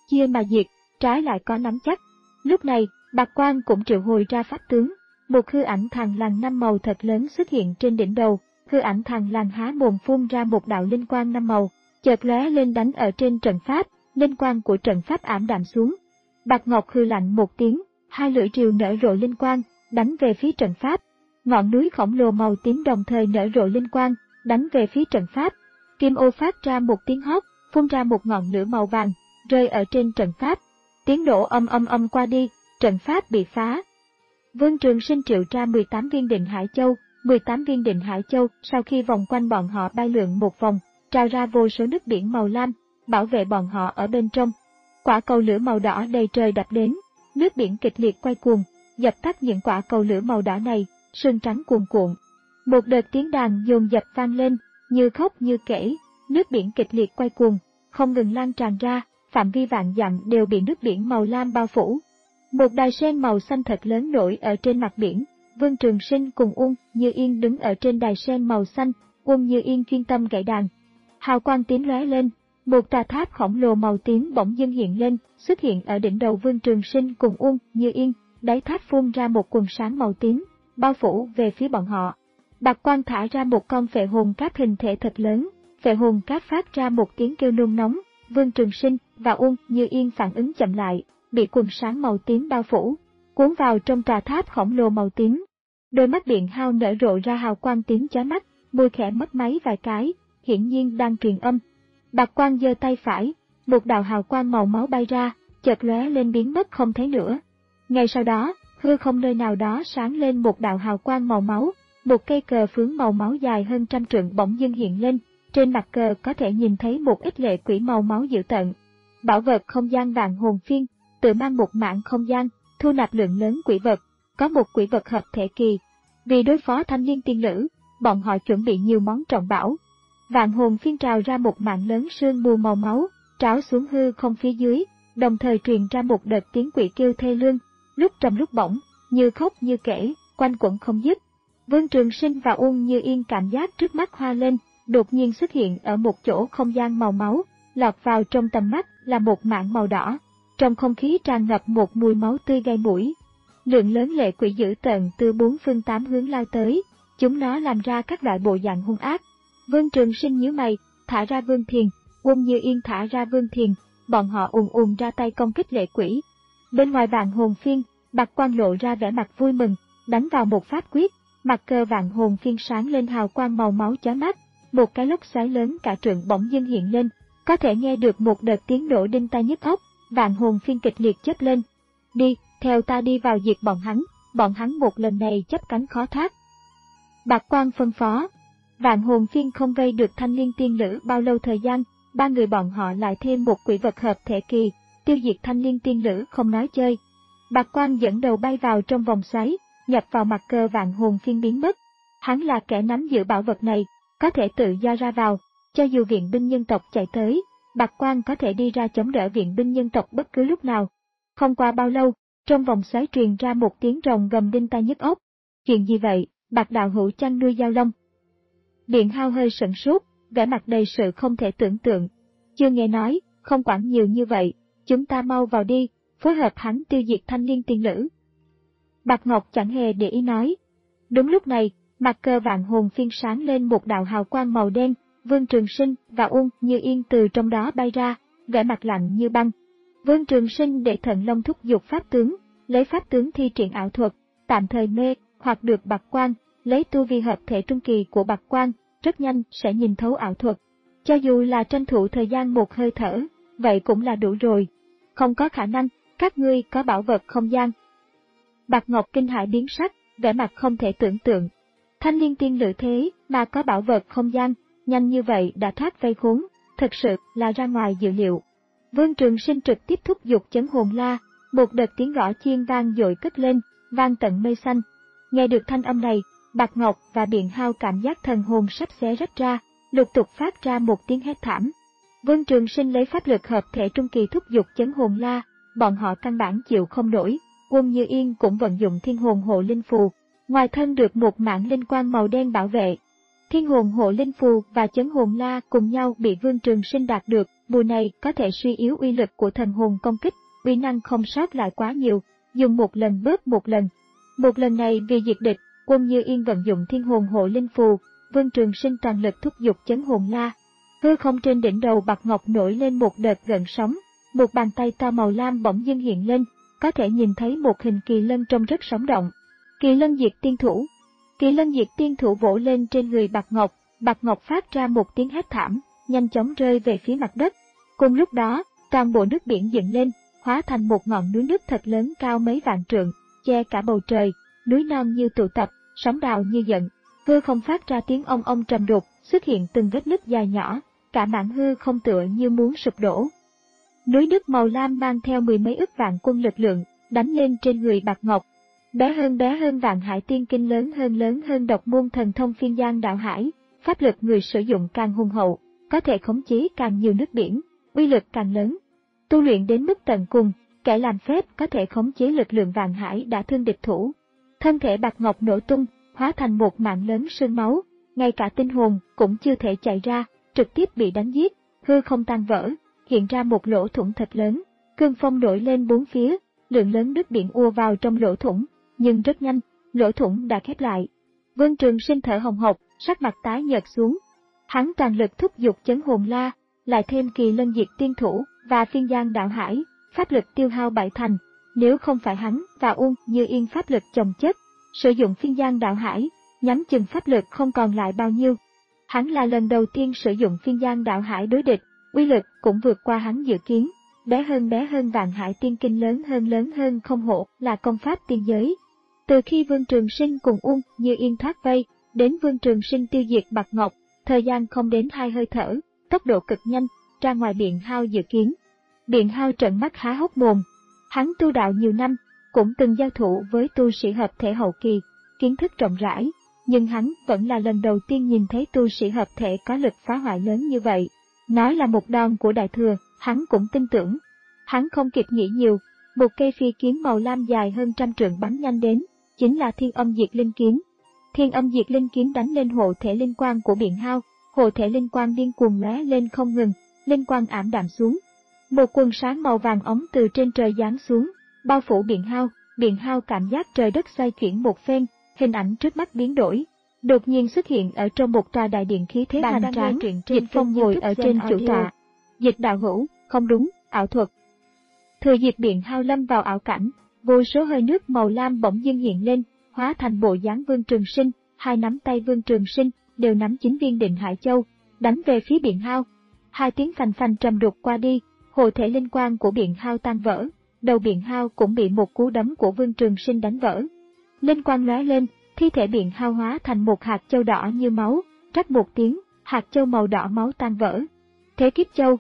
chia mà diệt, trái lại có nắm chắc. Lúc này, Bạc Quan cũng triệu hồi ra pháp tướng. Một hư ảnh thằn lằn năm màu thật lớn xuất hiện trên đỉnh đầu, hư ảnh thằn lằn há mồm phun ra một đạo linh quang năm màu, chợt lóe lên đánh ở trên trận pháp, linh quang của trận pháp ảm đạm xuống. Bạc Ngọc hư lạnh một tiếng, hai lưỡi rìu nở rộ linh quang, đánh về phía trận pháp. Ngọn núi khổng lồ màu tím đồng thời nở rộ linh quang, đánh về phía trận pháp. Kim ô phát ra một tiếng hót, phun ra một ngọn lửa màu vàng, rơi ở trên trận pháp. Tiếng nổ âm âm âm qua đi, trận pháp bị phá. Vương Trường Sinh triệu ra mười tám viên định hải châu, mười tám viên định hải châu sau khi vòng quanh bọn họ bay lượn một vòng, trào ra vô số nước biển màu lam, bảo vệ bọn họ ở bên trong. Quả cầu lửa màu đỏ đầy trời đập đến, nước biển kịch liệt quay cuồng, dập tắt những quả cầu lửa màu đỏ này, sương trắng cuồn cuộn. Một đợt tiếng đàn dồn dập vang lên, như khóc như kể, nước biển kịch liệt quay cuồng, không ngừng lan tràn ra, phạm vi vạn dặm đều bị nước biển màu lam bao phủ. Một đài sen màu xanh thật lớn nổi ở trên mặt biển, Vương Trường Sinh cùng Uông Như Yên đứng ở trên đài sen màu xanh, Uông Như Yên chuyên tâm gảy đàn. Hào quang tím lóe lên, một tòa tháp khổng lồ màu tím bỗng dưng hiện lên, xuất hiện ở đỉnh đầu Vương Trường Sinh cùng Uông Như Yên, đáy tháp phun ra một quần sáng màu tím, bao phủ về phía bọn họ. Bạc Quan thả ra một con phệ hồn cát hình thể thật lớn, phệ hồn cát phát ra một tiếng kêu nôn nóng, Vương Trường Sinh và Uông Như Yên phản ứng chậm lại, bị quần sáng màu tím bao phủ, cuốn vào trong tòa tháp khổng lồ màu tím. Đôi mắt Điện Hao nở rộ ra hào quang tím chói mắt, môi khẽ mất máy vài cái, hiển nhiên đang truyền âm. Bạc Quan giơ tay phải, một đạo hào quang màu máu bay ra, chợt lóe lên biến mất không thấy nữa. Ngay sau đó, hư không nơi nào đó sáng lên một đạo hào quang màu máu, một cây cờ phướng màu máu dài hơn trăm trượng bỗng dưng hiện lên, trên mặt cờ có thể nhìn thấy một ít lệ quỷ màu máu dữ tợn. Bảo vật không gian Vạn Hồn Phiên, tự mang một mảng không gian, thu nạp lượng lớn quỷ vật, có một quỷ vật hợp thể kỳ. Vì đối phó thanh niên tiên nữ, bọn họ chuẩn bị nhiều món trọng bảo. Vạn Hồn Phiên trào ra một mảng lớn sương mù màu máu, tráo xuống hư không phía dưới, đồng thời truyền ra một đợt tiếng quỷ kêu thê lương, lúc trầm lúc bổng, như khóc như kể, quanh quẩn không dứt. Vương Trường Sinh và Uông Như Yên cảm giác trước mắt hoa lên, đột nhiên xuất hiện ở một chỗ không gian màu máu, lọt vào trong tầm mắt là một mảng màu đỏ. Trong không khí tràn ngập một mùi máu tươi gây mũi. Lượng lớn lệ quỷ dữ tợn từ bốn phương tám hướng lao tới, chúng nó làm ra các loại bộ dạng hung ác. Vương Trường Sinh nhíu mày, thả ra Vương Thiền, Uông Như Yên thả ra Vương Thiền, bọn họ ùn ùn ra tay công kích lệ quỷ. Bên ngoài Vạn Hồn Phiên, Bạc Quan lộ ra vẻ mặt vui mừng, đánh vào một pháp quyết, mặt cờ Vạn Hồn Phiên sáng lên hào quang màu máu chói mắt, một cái lốc xoáy lớn cả trượng bỗng dưng hiện lên, có thể nghe được một đợt tiếng nổ đinh tai nhức óc. Vạn Hồn Phiên kịch liệt chớp lên. Đi, theo ta đi vào diệt bọn hắn, bọn hắn một lần này chấp cánh khó thoát. Bạc Quan phân phó. Vạn Hồn Phiên không vây được thanh liên tiên nữ bao lâu thời gian, ba người bọn họ lại thêm một quỷ vật hợp thể kỳ, tiêu diệt thanh liên tiên nữ không nói chơi. Bạc Quan dẫn đầu bay vào trong vòng xoáy, nhập vào mặt cờ Vạn Hồn Phiên biến mất. Hắn là kẻ nắm giữ bảo vật này, có thể tự do ra vào, cho dù viện binh nhân tộc chạy tới, Bạc Quan có thể đi ra chống đỡ viện binh nhân tộc bất cứ lúc nào. Không qua bao lâu, trong vòng xoáy truyền ra một tiếng rồng gầm đinh tai nhức óc. Chuyện gì vậy? Bạc đạo hữu chăn nuôi giao long. Điện Hao hơi sửng sốt, vẻ mặt đầy sự không thể tưởng tượng. Chưa nghe nói, không quản nhiều như vậy, chúng ta mau vào đi, phối hợp hắn tiêu diệt thanh liên tiên nữ. Bạc Ngọc chẳng hề để ý nói. Đúng lúc này, mặt cờ Vạn Hồn Phiên sáng lên một đạo hào quang màu đen. Vương Trường Sinh và Uông Như Yên từ trong đó bay ra, vẻ mặt lạnh như băng. Vương Trường Sinh để Thận Long thúc giục pháp tướng, lấy pháp tướng thi triển ảo thuật, tạm thời mê hoặc được Bạc Quan, lấy tu vi hợp thể trung kỳ của Bạc Quan, rất nhanh sẽ nhìn thấu ảo thuật. Cho dù là tranh thủ thời gian một hơi thở, vậy cũng là đủ rồi. Không có khả năng, các ngươi có bảo vật không gian. Bạc Ngọc kinh hãi biến sắc, vẻ mặt không thể tưởng tượng. Thanh liên tiên nữ thế mà có bảo vật không gian, nhanh như vậy đã thoát vây khốn, thật sự là ra ngoài dự liệu. Vương Trường Sinh trực tiếp thúc giục chấn hồn la, một đợt tiếng gõ chiên vang dội cất lên, vang tận mây xanh. Nghe được thanh âm này, Bạc Ngọc và Điện Hao cảm giác thần hồn sắp xé rách ra, lục tục phát ra một tiếng hét thảm. Vương Trường Sinh lấy pháp lực hợp thể trung kỳ thúc giục chấn hồn la, bọn họ căn bản chịu không nổi. Uông Như Yên cũng vận dụng thiên hồn hộ linh phù, ngoài thân được một mảng linh quang màu đen bảo vệ. Thiên hồn hộ linh phù và chấn hồn la cùng nhau bị Vương Trường Sinh đạt được, bùa này có thể suy yếu uy lực của thần hồn công kích, uy năng không sót lại quá nhiều, dùng một lần bớt một lần. Một lần này vì diệt địch, Quân Như Yên vận dụng thiên hồn hộ linh phù, Vương Trường Sinh toàn lực thúc giục chấn hồn la. Hư không trên đỉnh đầu Bạc Ngọc nổi lên một đợt gợn sóng, một bàn tay to màu lam bỗng dưng hiện lên, có thể nhìn thấy một hình kỳ lân trông rất sống động. Kỳ lân diệt tiên thủ. Kỳ lân diệt tiên thủ vỗ lên trên người Bạc Ngọc, Bạc Ngọc phát ra một tiếng hét thảm, nhanh chóng rơi về phía mặt đất. Cùng lúc đó, toàn bộ nước biển dựng lên, hóa thành một ngọn núi nước thật lớn cao mấy vạn trượng, che cả bầu trời, núi non như tụ tập, sóng đào như giận. Hư không phát ra tiếng ong ong trầm đục, xuất hiện từng vết nứt dài nhỏ, cả mảng hư không tựa như muốn sụp đổ. Núi nước màu lam mang theo mười mấy ức vạn quân lực lượng, đánh lên trên người Bạc Ngọc. Bé hơn bé hơn Vạn Hải Tiên Kinh, lớn hơn lớn hơn độc môn thần thông Phiên Giang Đạo Hải, pháp lực người sử dụng càng hùng hậu, có thể khống chế càng nhiều nước biển, uy lực càng lớn. Tu luyện đến mức tận cùng, kẻ làm phép có thể khống chế lực lượng Vạn Hải đã thương địch thủ. Thân thể Bạc Ngọc nổ tung, hóa thành một mạng lớn sương máu, ngay cả tinh hồn cũng chưa thể chạy ra, trực tiếp bị đánh giết, hư không tan vỡ, hiện ra một lỗ thủng thật lớn. Cơn phong nổi lên bốn phía, lượng lớn nước biển ùa vào trong lỗ thủng, nhưng rất nhanh, lỗ thủng đã khép lại. Vương Trường Sinh thở hồng hộc, sắc mặt tái nhợt xuống. Hắn toàn lực thúc giục chấn hồn la, lại thêm kỳ lân diệt tiên thủ và Phiên Giang Đạo Hải, pháp lực tiêu hao bảy thành. Nếu không phải hắn và Uông Như Yên pháp lực chồng chất, sử dụng Phiên Giang Đạo Hải, nhắm chừng pháp lực không còn lại bao nhiêu. Hắn là lần đầu tiên sử dụng Phiên Giang Đạo Hải đối địch, uy lực cũng vượt qua hắn dự kiến. Bé hơn bé hơn Vạn Hải Tiên Kinh, lớn hơn lớn hơn không hổ là công pháp tiên giới. Từ khi Vương Trường Sinh cùng Uông Như Yên thoát vây, đến Vương Trường Sinh tiêu diệt Bạc Ngọc, thời gian không đến hai hơi thở, tốc độ cực nhanh, ra ngoài Biện Hao dự kiến. Biện Hao trợn mắt há hốc mồm. Hắn tu đạo nhiều năm, cũng từng giao thủ với tu sĩ hợp thể hậu kỳ, kiến thức rộng rãi, nhưng hắn vẫn là lần đầu tiên nhìn thấy tu sĩ hợp thể có lực phá hoại lớn như vậy. Nói là một đòn của Đại Thừa, hắn cũng tin tưởng. Hắn không kịp nghĩ nhiều, một cây phi kiếm màu lam dài hơn trăm trượng bắn nhanh đến, chính là Thiên Âm Diệt Linh Kiếm. Thiên Âm Diệt Linh Kiếm đánh lên hộ thể linh quang của Biện Hao, hộ thể linh quang điên cuồng lóe lên không ngừng, linh quang ảm đạm xuống. Một quần sáng màu vàng ống từ trên trời giáng xuống, bao phủ Biện Hao. Biện Hao cảm giác trời đất xoay chuyển một phen, hình ảnh trước mắt biến đổi. Đột nhiên xuất hiện ở trong một tòa đại điện khí thế hoành tráng, Dịch Phong ngồi ở trên chủ tọa. Dịch đạo hữu, không đúng, ảo thuật. Thừa dịp Biện Hao lâm vào ảo cảnh, vô số hơi nước màu lam bỗng dưng hiện lên, hóa thành bộ dáng Vương Trường Sinh, hai nắm tay Vương Trường Sinh đều nắm chín viên Định Hải Châu, đánh về phía Biện Hao. Hai tiếng phành phành trầm đục qua đi, hộ thể linh quang của Biện Hao tan vỡ, đầu Biện Hao cũng bị một cú đấm của Vương Trường Sinh đánh vỡ. Linh quang lóe lên, thi thể Biện Hao hóa thành một hạt châu đỏ như máu, rắc một tiếng, hạt châu màu đỏ máu tan vỡ. Thế kiếp châu.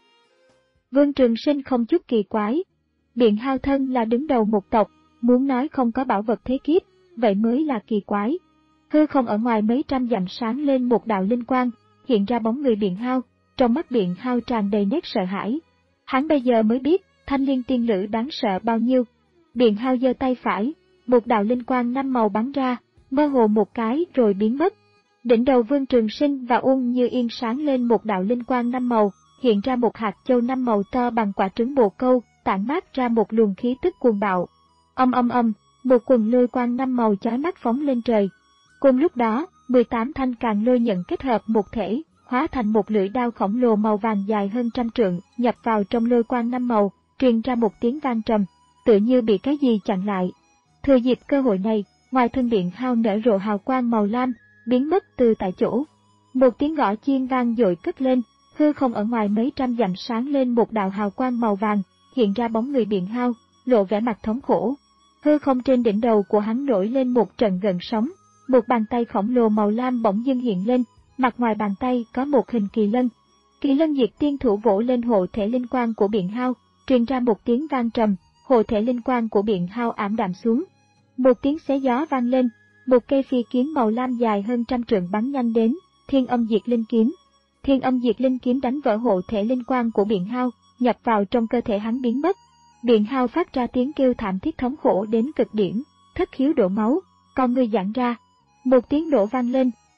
Vương Trường Sinh không chút kỳ quái. Biện Hao thân là đứng đầu một tộc, muốn nói không có bảo vật thế kiếp, vậy mới là kỳ quái. Hư không ở ngoài mấy trăm dặm sáng lên một đạo linh quang, hiện ra bóng người Biện Hao, trong mắt Biện Hao tràn đầy nét sợ hãi. Hắn bây giờ mới biết, Thanh Liên Tiên Lữ đáng sợ bao nhiêu. Biện Hao giơ tay phải, một đạo linh quang năm màu bắn ra, mơ hồ một cái rồi biến mất. Đỉnh đầu Vương Trường Sinh và Uông Như Yên sáng lên một đạo linh quang năm màu, hiện ra một hạt châu năm màu to bằng quả trứng bồ câu, tản mát ra một luồng khí tức cuồng bạo. Âm âm âm, một quần lôi quang năm màu chói mắt phóng lên trời. Cùng lúc đó, mười tám thanh càng lôi nhận kết hợp một thể, hóa thành một lưỡi đao khổng lồ màu vàng dài hơn trăm trượng, nhập vào trong lôi quang năm màu, truyền ra một tiếng vang trầm, tựa như bị cái gì chặn lại. Thừa dịp cơ hội này, ngoài thân Biện Hao nở rộ hào quang màu lam, biến mất từ tại chỗ. Một tiếng gõ chiên vang dội cất lên, hư không ở ngoài mấy trăm dặm sáng lên một đạo hào quang màu vàng, hiện ra bóng người Biện Hao, lộ vẻ mặt thống khổ. Hư không trên đỉnh đầu của hắn nổi lên một trận gợn sóng, một bàn tay khổng lồ màu lam bỗng dưng hiện lên, mặt ngoài bàn tay có một hình kỳ lân. Kỳ lân diệt tiên thủ vỗ lên hộ thể linh quang của Biện Hao, truyền ra một tiếng vang trầm, hộ thể linh quang của Biện Hao ảm đạm xuống. Một tiếng xé gió vang lên, một cây phi kiếm màu lam dài hơn trăm trượng bắn nhanh đến, Thiên Âm Diệt Linh Kiếm. Thiên Âm Diệt Linh Kiếm đánh vỡ hộ thể linh quang của Biện Hao, nhập vào trong cơ thể hắn biến mất. Biện Hao phát ra tiếng kêu thảm thiết thống khổ đến cực điểm, thất khiếu đổ máu, con người giãn ra. Một tiếng nổ vang lên,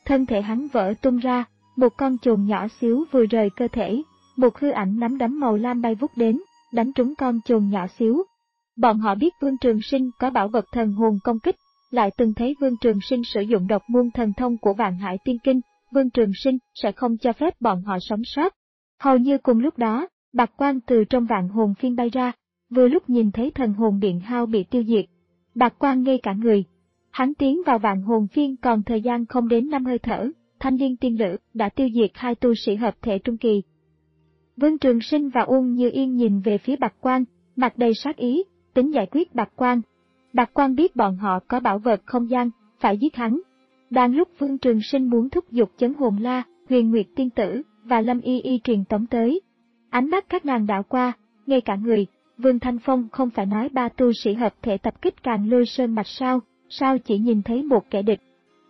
thân thể hắn vỡ tung ra, một con chồn nhỏ xíu vừa rời cơ thể, một hư ảnh nắm đấm màu lam bay vút đến, đánh trúng con chồn nhỏ xíu. Bọn họ biết Vương Trường Sinh có bảo vật thần hồn công kích, lại từng thấy Vương Trường Sinh sử dụng độc môn thần thông của Vạn Hải Tiên Kinh, Vương Trường Sinh sẽ không cho phép bọn họ sống sót. Hầu như cùng lúc đó, bạch quang từ trong vạn hồn phiên bay ra, vừa lúc nhìn thấy thần hồn điện hao bị tiêu diệt. Bạch quang ngây cả người. Hắn tiến vào vạn hồn phiên còn thời gian không đến năm hơi thở, Thanh Liên Tiên Lữ đã tiêu diệt hai tu sĩ hợp thể trung kỳ. Vương Trường Sinh và Uông Như Yên nhìn về phía bạch quang, mặt đầy sát ý, tính giải quyết bạch quang. Bạch quang biết bọn họ có bảo vật không gian, phải giết hắn. Đang lúc Vương Trường Sinh muốn thúc giục Chấn Hồn La, Huyền Nguyệt Tiên Tử và Lâm Y Y truyền tống tới, ánh mắt các nàng đảo qua, ngay cả người, Vương Thanh Phong không phải nói ba tu sĩ hợp thể tập kích Càn Lôi Sơn mạch sao, sao chỉ nhìn thấy một kẻ địch.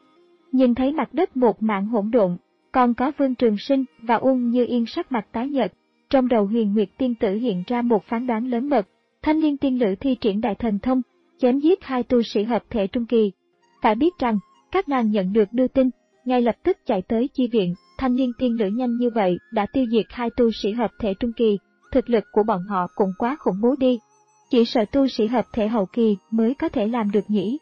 Nhìn thấy mặt đất một mảng hỗn độn, còn có Vương Trường Sinh và Uông Như Yên sắc mặt tái nhợt, trong đầu Huyền Nguyệt Tiên Tử hiện ra một phán đoán lớn mật, Thanh Liên Tiên Lữ thi triển đại thần thông, chém giết hai tu sĩ hợp thể trung kỳ. Phải biết rằng, các nàng nhận được đưa tin, ngay lập tức chạy tới chi viện, Thanh Liên Tiên Lữ nhanh như vậy đã tiêu diệt hai tu sĩ hợp thể trung kỳ, thực lực của bọn họ cũng quá khủng bố đi. Chỉ sợ tu sĩ hợp thể hậu kỳ mới có thể làm được nhỉ.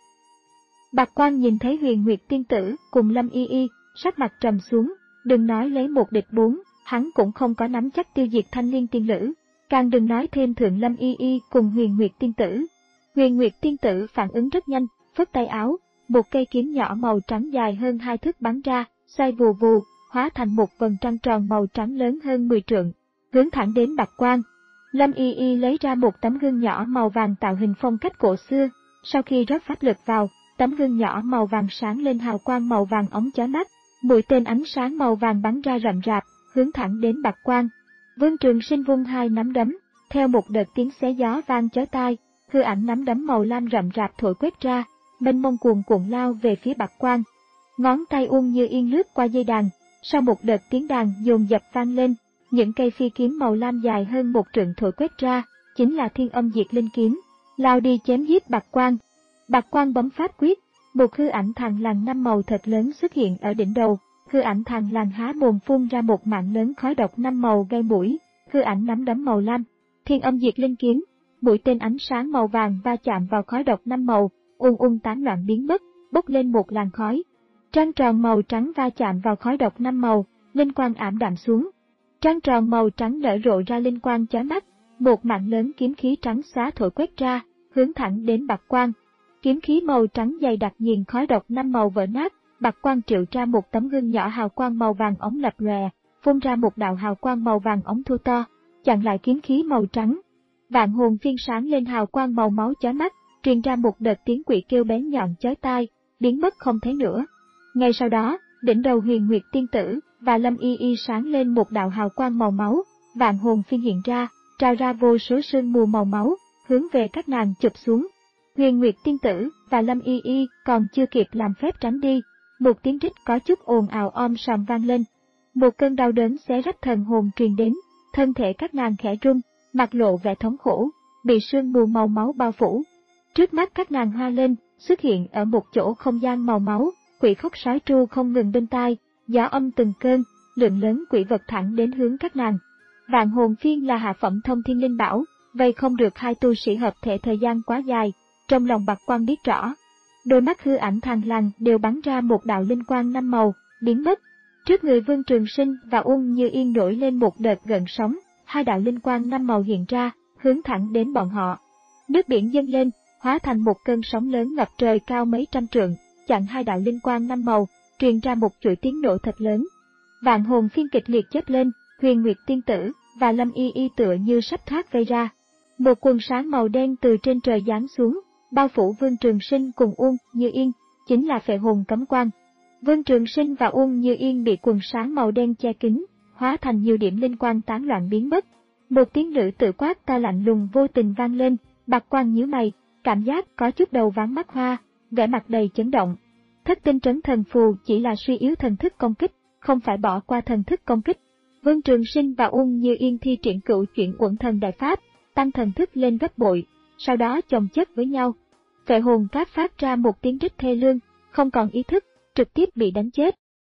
Bạch Quang nhìn thấy Huyền Nguyệt Tiên Tử cùng Lâm Y Y, sắc mặt trầm xuống, đừng nói lấy một địch bốn, hắn cũng không có nắm chắc tiêu diệt Thanh Liên Tiên Lữ, càng đừng nói thêm thượng Lâm Y Y cùng Huyền Nguyệt Tiên Tử. Huyền Nguyệt Tiên Tử phản ứng rất nhanh, phất tay áo, một cây kiếm nhỏ màu trắng dài hơn hai thước bắn ra, xoay vù vù, hóa thành một vầng trăng tròn màu trắng lớn hơn mười trượng, hướng thẳng đến Bạch Quang. Lâm Y Y lấy ra một tấm gương nhỏ màu vàng tạo hình phong cách cổ xưa, sau khi rót pháp lực vào, tấm gương nhỏ màu vàng sáng lên hào quang màu vàng óng chói mắt, mũi tên ánh sáng màu vàng bắn ra rậm rạp, hướng thẳng đến Bạch Quang. Vương Trường Sinh vung hai nắm đấm, theo một đợt tiếng xé gió vang chói tai, hư ảnh nắm đấm màu lam rậm rạp thổi quét ra, mênh mông cuồn cuộn lao về phía Bạch Quang. Ngón tay Uông Như Yên lướt qua dây đàn, sau một đợt tiếng đàn dồn dập vang lên, những cây phi kiếm màu lam dài hơn một trượng thổi quét ra, chính là Thiên Âm Diệt Linh kiếm, lao đi chém giết Bạch Quang. Bạch Quang bấm pháp quyết, một hư ảnh thằn lằn năm màu thật lớn xuất hiện ở đỉnh đầu, hư ảnh thằn lằn há mồm phun ra một mạng lớn khói độc năm màu gây mũi, hư ảnh nắm đấm màu lam, Thiên Âm Diệt Linh kiếm, mũi tên ánh sáng màu vàng va chạm vào khói độc năm màu, ung ung tán loạn biến mất, bốc lên một làn khói. Trăng tròn màu trắng va chạm vào khói độc năm màu, linh quang ảm đạm xuống. Trăng tròn màu trắng nở rộ ra linh quang chói mắt, một mạng lớn kiếm khí trắng xóa thổi quét ra, hướng thẳng đến Bạch Quang. Kiếm khí màu trắng dày đặc nghiền khói độc năm màu vỡ nát, Bạch Quang triệu ra một tấm gương nhỏ hào quang màu vàng ống lập lòe, phun ra một đạo hào quang màu vàng ống thô to, chặn lại kiếm khí màu trắng. Vạn hồn phiên sáng lên hào quang màu máu chói mắt, truyền ra một đợt tiếng quỷ kêu bén nhọn chói tai, biến mất không thấy nữa. Ngay sau đó, đỉnh đầu Huyền Nguyệt Tiên Tử và Lâm Y Y sáng lên một đạo hào quang màu máu, vạn hồn phiên hiện ra, trào ra vô số sương mù màu máu, hướng về các nàng chụp xuống. Huyền Nguyệt Tiên Tử và Lâm Y Y còn chưa kịp làm phép tránh đi, một tiếng rít có chút ồn ào om sòm vang lên. Một cơn đau đớn xé rách thần hồn truyền đến, thân thể các nàng khẽ run, mặt lộ vẻ thống khổ, bị sương mù màu máu bao phủ. Trước mắt các nàng hoa lên, xuất hiện ở một chỗ không gian màu máu, quỷ khóc sói tru không ngừng bên tai, gió âm từng cơn, lượng lớn quỷ vật thẳng đến hướng các nàng. Vạn hồn phiên là hạ phẩm thông thiên linh bảo, vậy không được hai tu sĩ hợp thể thời gian quá dài, trong lòng Bạch Quang biết rõ. Đôi mắt hư ảnh thằn lằn đều bắn ra một đạo linh quang năm màu, biến mất. Trước người Vương Trường Sinh và Uông Như Yên nổi lên một đợt gợn sóng, hai đạo linh quang năm màu hiện ra, hướng thẳng đến bọn họ. Nước biển dâng lên, hóa thành một cơn sóng lớn ngập trời cao mấy trăm trượng, chặn hai đạo linh quang năm màu, truyền ra một chuỗi tiếng nổ thật lớn. Vạn hồn phiên kịch liệt chớp lên, Huyền Nguyệt Tiên Tử và Lâm Y Y tựa như sắp thoát vây ra. Một quần sáng màu đen từ trên trời giáng xuống, bao phủ Vương Trường Sinh cùng Uông Như Yên, chính là phệ hồn cấm quang. Vương Trường Sinh và Uông Như Yên bị quần sáng màu đen che kín, hóa thành nhiều điểm linh quang tán loạn biến mất. Một tiếng nữ tự quát ta lạnh lùng vô tình vang lên, Bạch Quang nhíu mày, cảm giác có chút đầu váng mắt hoa, vẻ mặt đầy chấn động. Thất tinh trấn thần phù chỉ là suy yếu thần thức công kích, không phải bỏ qua thần thức công kích. Vương Trường Sinh và Uông Như Yên thi triển cửu chuyển uẩn thần đại pháp, tăng thần thức lên gấp bội, sau đó chồng chất với nhau. Phệ hồn pháp phát ra một tiếng rít thê lương, không còn ý thức, trực tiếp bị đánh chết.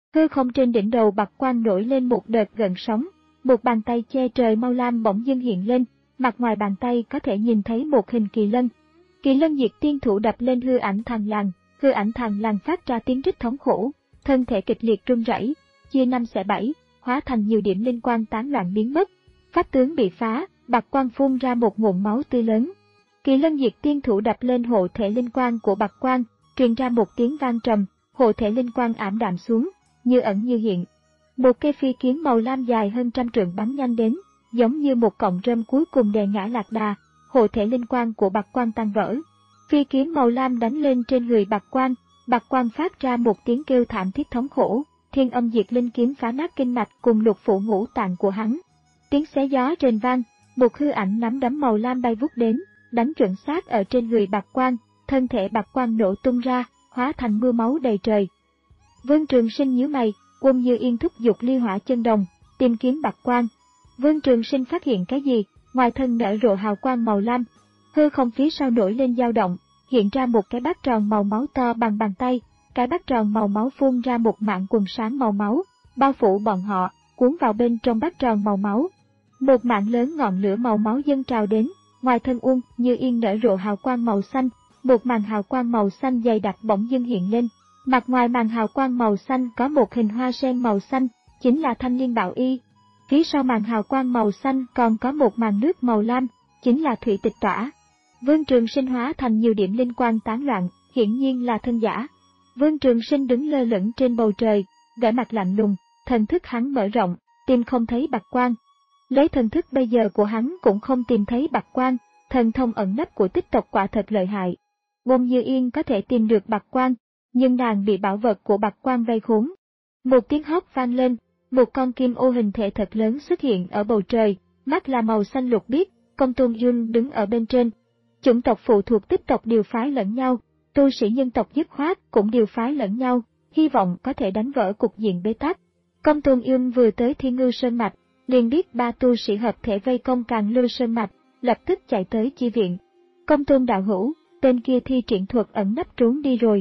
Hư không trên đỉnh đầu Bạc Quan nổi lên một đợt gợn sóng, một bàn tay che trời màu lam bỗng dưng hiện lên, mặt ngoài bàn tay có thể nhìn thấy một hình kỳ lân. Kỳ lân diệt tiên thủ đập lên hư ảnh thằn lằn, hư ảnh thằn lằn phát ra tiếng rít thống khổ, thân thể kịch liệt run rẩy, chia năm xẻ bảy, hóa thành nhiều điểm linh quang tán loạn biến mất. Pháp tướng bị phá, Bạc Quan phun ra một ngụm máu tươi lớn. Kỳ lân diệt tiên thủ đập lên hộ thể linh quang của Bạc Quan, truyền ra một tiếng vang trầm, hộ thể linh quang ảm đạm xuống, như ẩn như hiện. Một cây phi kiếm màu lam dài hơn trăm trượng bắn nhanh đến, giống như một cọng rơm cuối cùng đè ngã lạc đà, hộ thể linh quang của Bạc Quan tan vỡ. Phi kiếm màu lam đánh lên trên người Bạc Quan, Bạc Quan phát ra một tiếng kêu thảm thiết thống khổ, thiên âm diệt linh kiếm phá nát kinh mạch cùng lục phủ ngũ tạng của hắn. Tiếng xé gió rền vang, một hư ảnh nắm đấm màu lam bay vút đến, đánh chuẩn xác ở trên người Bạc Quan, thân thể Bạc Quan nổ tung ra, hóa thành mưa máu đầy trời. Vương Trường Sinh nhíu mày, Quân Như Yên thúc giục ly hỏa chân đồng, tìm kiếm Bạc Quan. Vương Trường Sinh phát hiện cái gì? Ngoài thân nở rộ hào quang màu lam, hư không phía sau nổi lên dao động, hiện ra một cái bát tròn màu máu to bằng bàn tay, cái bát tròn màu máu phun ra một mảng quần sáng màu máu, bao phủ bọn họ, cuốn vào bên trong bát tròn màu máu. Một mảng lớn ngọn lửa màu máu dâng trào đến, ngoài thân Uông Như Yên nở rộ hào quang màu xanh, một màn hào quang màu xanh dày đặc bỗng dưng hiện lên. Mặt ngoài màn hào quang màu xanh có một hình hoa sen màu xanh, chính là Thanh Liên Bảo Y. Phía sau màn hào quang màu xanh còn có một màn nước màu lam, chính là Thủy Tịch Tỏa. Vương Trường Sinh hóa thành nhiều điểm linh quang tán loạn, hiển nhiên là thân giả. Vương Trường Sinh đứng lơ lửng trên bầu trời, vẻ mặt lạnh lùng, thần thức hắn mở rộng, tìm không thấy Bạc Quan. Lấy thần thức bây giờ của hắn cũng không tìm thấy Bạc Quan, thần thông ẩn nấp của tích tộc quả thật lợi hại. Quân Như Yên có thể tìm được Bạc Quan, nhưng nàng bị bảo vật của Bạc Quan vây khốn. Một tiếng hót vang lên, một con kim ô hình thể thật lớn xuất hiện ở bầu trời, mắt là màu xanh lục biếc, Công Tôn Yun đứng ở bên trên. Chủng tộc phụ thuộc tích tộc điều phái lẫn nhau, tu sĩ nhân tộc dứt khoát cũng điều phái lẫn nhau, hy vọng có thể đánh vỡ cục diện bế tắc. Công Tôn Yun vừa tới Thiên Ngưu Sơn Mạch, liền biết ba tu sĩ hợp thể vây công Càn Lưu Sơn Mạch, lập tức chạy tới chi viện. Công Tôn đạo hữu, tên kia thi triển thuật ẩn nấp trốn đi rồi.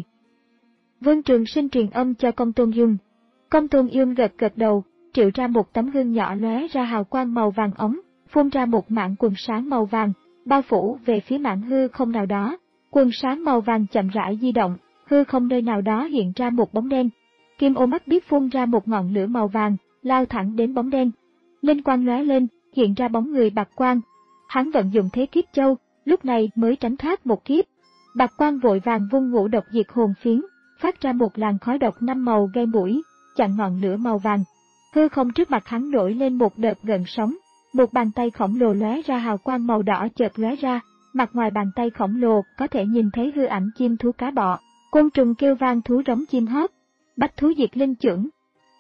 Vương Trường Sinh truyền âm cho Công Tôn Yun. Công Tôn Yun gật gật đầu, triệu ra một tấm gương nhỏ lóe ra hào quang màu vàng ống, phun ra một mảng quần sáng màu vàng, bao phủ về phía mảng hư không nào đó. Quần sáng màu vàng chậm rãi di động, hư không nơi nào đó hiện ra một bóng đen. Kim ô mắt biết phun ra một ngọn lửa màu vàng, lao thẳng đến bóng đen. Linh quang lóe lên, hiện ra bóng người Bạc Quan. Hắn vận dụng thế kiếp châu, lúc này mới tránh thoát một kiếp. Bạc Quan vội vàng vung ngũ độc diệt hồn phiến, phát ra một làn khói độc năm màu gây mũi, chặn ngọn lửa màu vàng. Hư không trước mặt hắn nổi lên một đợt gợn sóng, một bàn tay khổng lồ lóe ra hào quang màu đỏ chợt lóe ra, mặt ngoài bàn tay khổng lồ có thể nhìn thấy hư ảnh chim thú cá bọ, côn trùng kêu vang thú rống chim hót, bách thú diệt linh chưởng.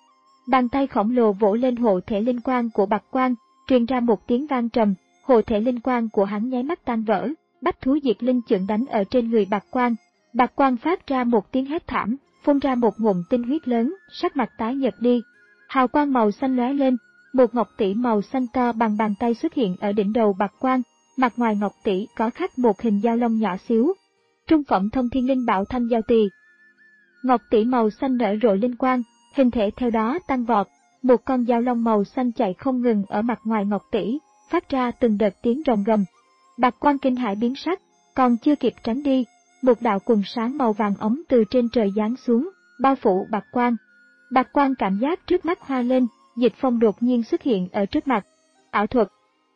Bàn tay khổng lồ vỗ lên hộ thể linh quang của Bạc Quan, truyền ra một tiếng vang trầm, hộ thể linh quang của hắn nháy mắt tan vỡ, bách thú diệt linh chưởng đánh ở trên người Bạc Quan. Bạc Quan phát ra một tiếng hét thảm, phun ra một ngụm tinh huyết lớn, sắc mặt tái nhợt đi. Hào quang màu xanh lóe lên, một ngọc tỷ màu xanh to bằng bàn tay xuất hiện ở đỉnh đầu Bạc Quan, mặt ngoài ngọc tỷ có khắc một hình dao long nhỏ xíu. Trung phẩm thông thiên linh bảo thanh giao tỳ. Ngọc tỷ màu xanh nở rộ linh quang, hình thể theo đó tăng vọt, một con dao long màu xanh chạy không ngừng ở mặt ngoài ngọc tỷ, phát ra từng đợt tiếng rồng gầm. Bạc Quan kinh hãi biến sắc, còn chưa kịp tránh đi, một đạo quần sáng màu vàng ống từ trên trời giáng xuống, bao phủ Bạc Quan. Bạc Quan cảm giác trước mắt hoa lên, dịch phong đột nhiên xuất hiện ở trước mặt. Ảo thuật.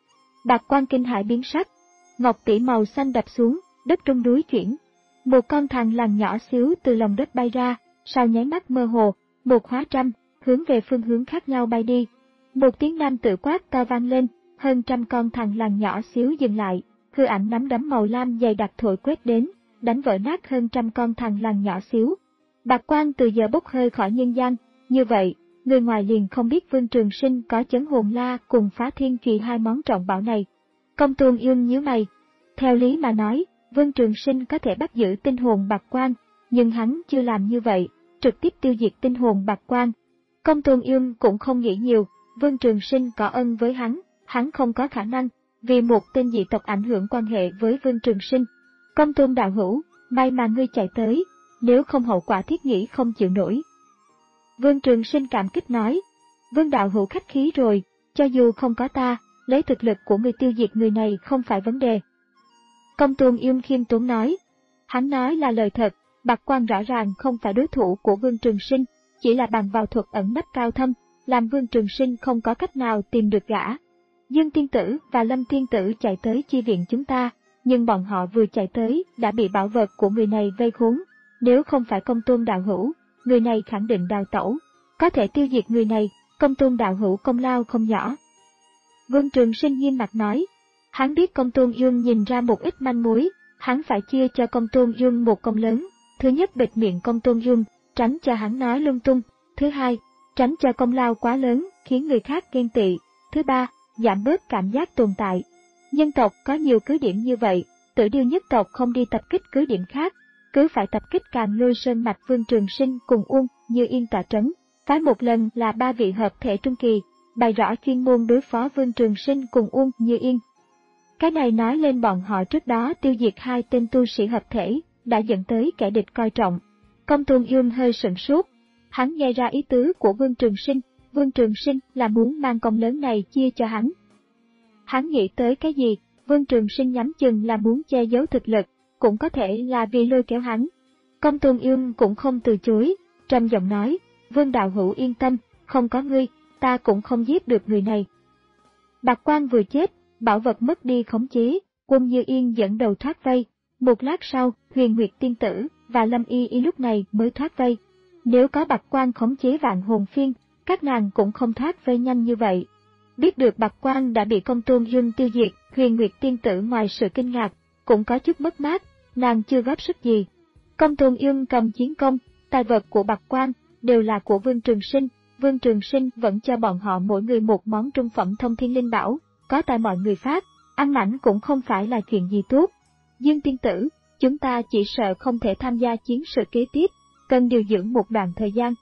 Bạc Quan kinh hãi biến sắc, ngọc tỷ màu xanh đập xuống, đất rung núi chuyển. Một con thằn lằn nhỏ xíu từ lòng đất bay ra, sau nháy mắt mơ hồ, một hóa trăm, hướng về phương hướng khác nhau bay đi. Một tiếng nam tự quát to vang lên, hơn trăm con thằn lằn nhỏ xíu dừng lại, hư ảnh nắm đấm màu lam dày đặc thổi quét đến, đánh vỡ nát hơn trăm con thằn lằn nhỏ xíu. Bạc Quan từ giờ bốc hơi khỏi nhân gian, như vậy, người ngoài liền không biết Vương Trường Sinh có chấn hồn la cùng phá thiên kỳ hai món trọng bảo này. Công Tôn Yun nhíu mày. Theo lý mà nói, Vương Trường Sinh có thể bắt giữ tinh hồn Bạc Quan, nhưng hắn chưa làm như vậy, trực tiếp tiêu diệt tinh hồn Bạc Quan. Công Tôn Yun cũng không nghĩ nhiều, Vương Trường Sinh có ân với hắn, hắn không có khả năng, vì một tên dị tộc ảnh hưởng quan hệ với Vương Trường Sinh. Công Tôn đạo hữu, may mà ngươi chạy tới, nếu không hậu quả thiết nghĩ không chịu nổi. Vương Trường Sinh cảm kích nói, Vương đạo hữu khách khí rồi, cho dù không có ta, lấy thực lực của người tiêu diệt người này không phải vấn đề. Công Tôn Yêm khiêm tốn nói, hắn nói là lời thật, Bạc Quan rõ ràng không phải đối thủ của Vương Trường Sinh, chỉ là bằng vào thuật ẩn nấp cao thâm, làm Vương Trường Sinh không có cách nào tìm được gã. Dương Tiên Tử và Lâm Tiên Tử chạy tới chi viện chúng ta, nhưng bọn họ vừa chạy tới đã bị bảo vật của người này vây khốn. Nếu không phải Công Tôn đạo hữu, người này khẳng định đào tẩu. Có thể tiêu diệt người này, Công Tôn đạo hữu công lao không nhỏ. Vương Trường Sinh nghiêm mặt nói, hắn biết Công Tôn Dương nhìn ra một ít manh mối, hắn phải chia cho Công Tôn Dương một công lớn. Thứ nhất, bịt miệng Công Tôn Dương, tránh cho hắn nói lung tung. Thứ hai, tránh cho công lao quá lớn, khiến người khác ghen tị. Thứ ba, giảm bớt cảm giác tồn tại. Nhân tộc có nhiều cứ điểm như vậy, Tử Điêu nhất tộc không đi tập kích cứ điểm khác, cứ phải tập kích Càn Lôi Sơn mạch. Vương Trường Sinh cùng Uông Như Yên tọa trấn, phái một lần là ba vị hợp thể trung kỳ, bày rõ chuyên môn đối phó Vương Trường Sinh cùng Uông Như Yên. Cái này nói lên bọn họ trước đó tiêu diệt hai tên tu sĩ hợp thể, đã dẫn tới kẻ địch coi trọng. Công Tôn Yêm hơi sửng sốt, hắn nghe ra ý tứ của Vương Trường Sinh, Vương Trường Sinh là muốn mang công lớn này chia cho hắn. Hắn nghĩ tới cái gì? Vương Trường Sinh nhắm chừng là muốn che giấu thực lực, cũng có thể là vì lôi kéo hắn. Công Tôn Yêm cũng không từ chối, trầm giọng nói, Vương đạo hữu yên tâm, không có ngươi, ta cũng không giết được người này. Bạc Quan vừa chết, bảo vật mất đi khống chế, Uông Như Yên dẫn đầu thoát vây. Một lát sau, Huyền Nguyệt Tiên Tử và Lâm Y Y lúc này mới thoát vây. Nếu có Bạc Quan khống chế Vạn Hồn Phiên, các nàng cũng không thoát vây nhanh như vậy. Biết được Bạc Quan đã bị Công Tôn Dương tiêu diệt, Huyền Nguyệt Tiên Tử ngoài sự kinh ngạc, cũng có chút mất mát, nàng chưa góp sức gì. Công Tôn Dương cầm chiến công, tài vật của Bạc Quan đều là của Vương Trường Sinh, Vương Trường Sinh vẫn cho bọn họ mỗi người một món trung phẩm thông thiên linh bảo, có tại mọi người phát, ăn mảnh cũng không phải là chuyện gì tốt. Dương Tiên Tử, chúng ta chỉ sợ không thể tham gia chiến sự kế tiếp, cần điều dưỡng một đoạn thời gian.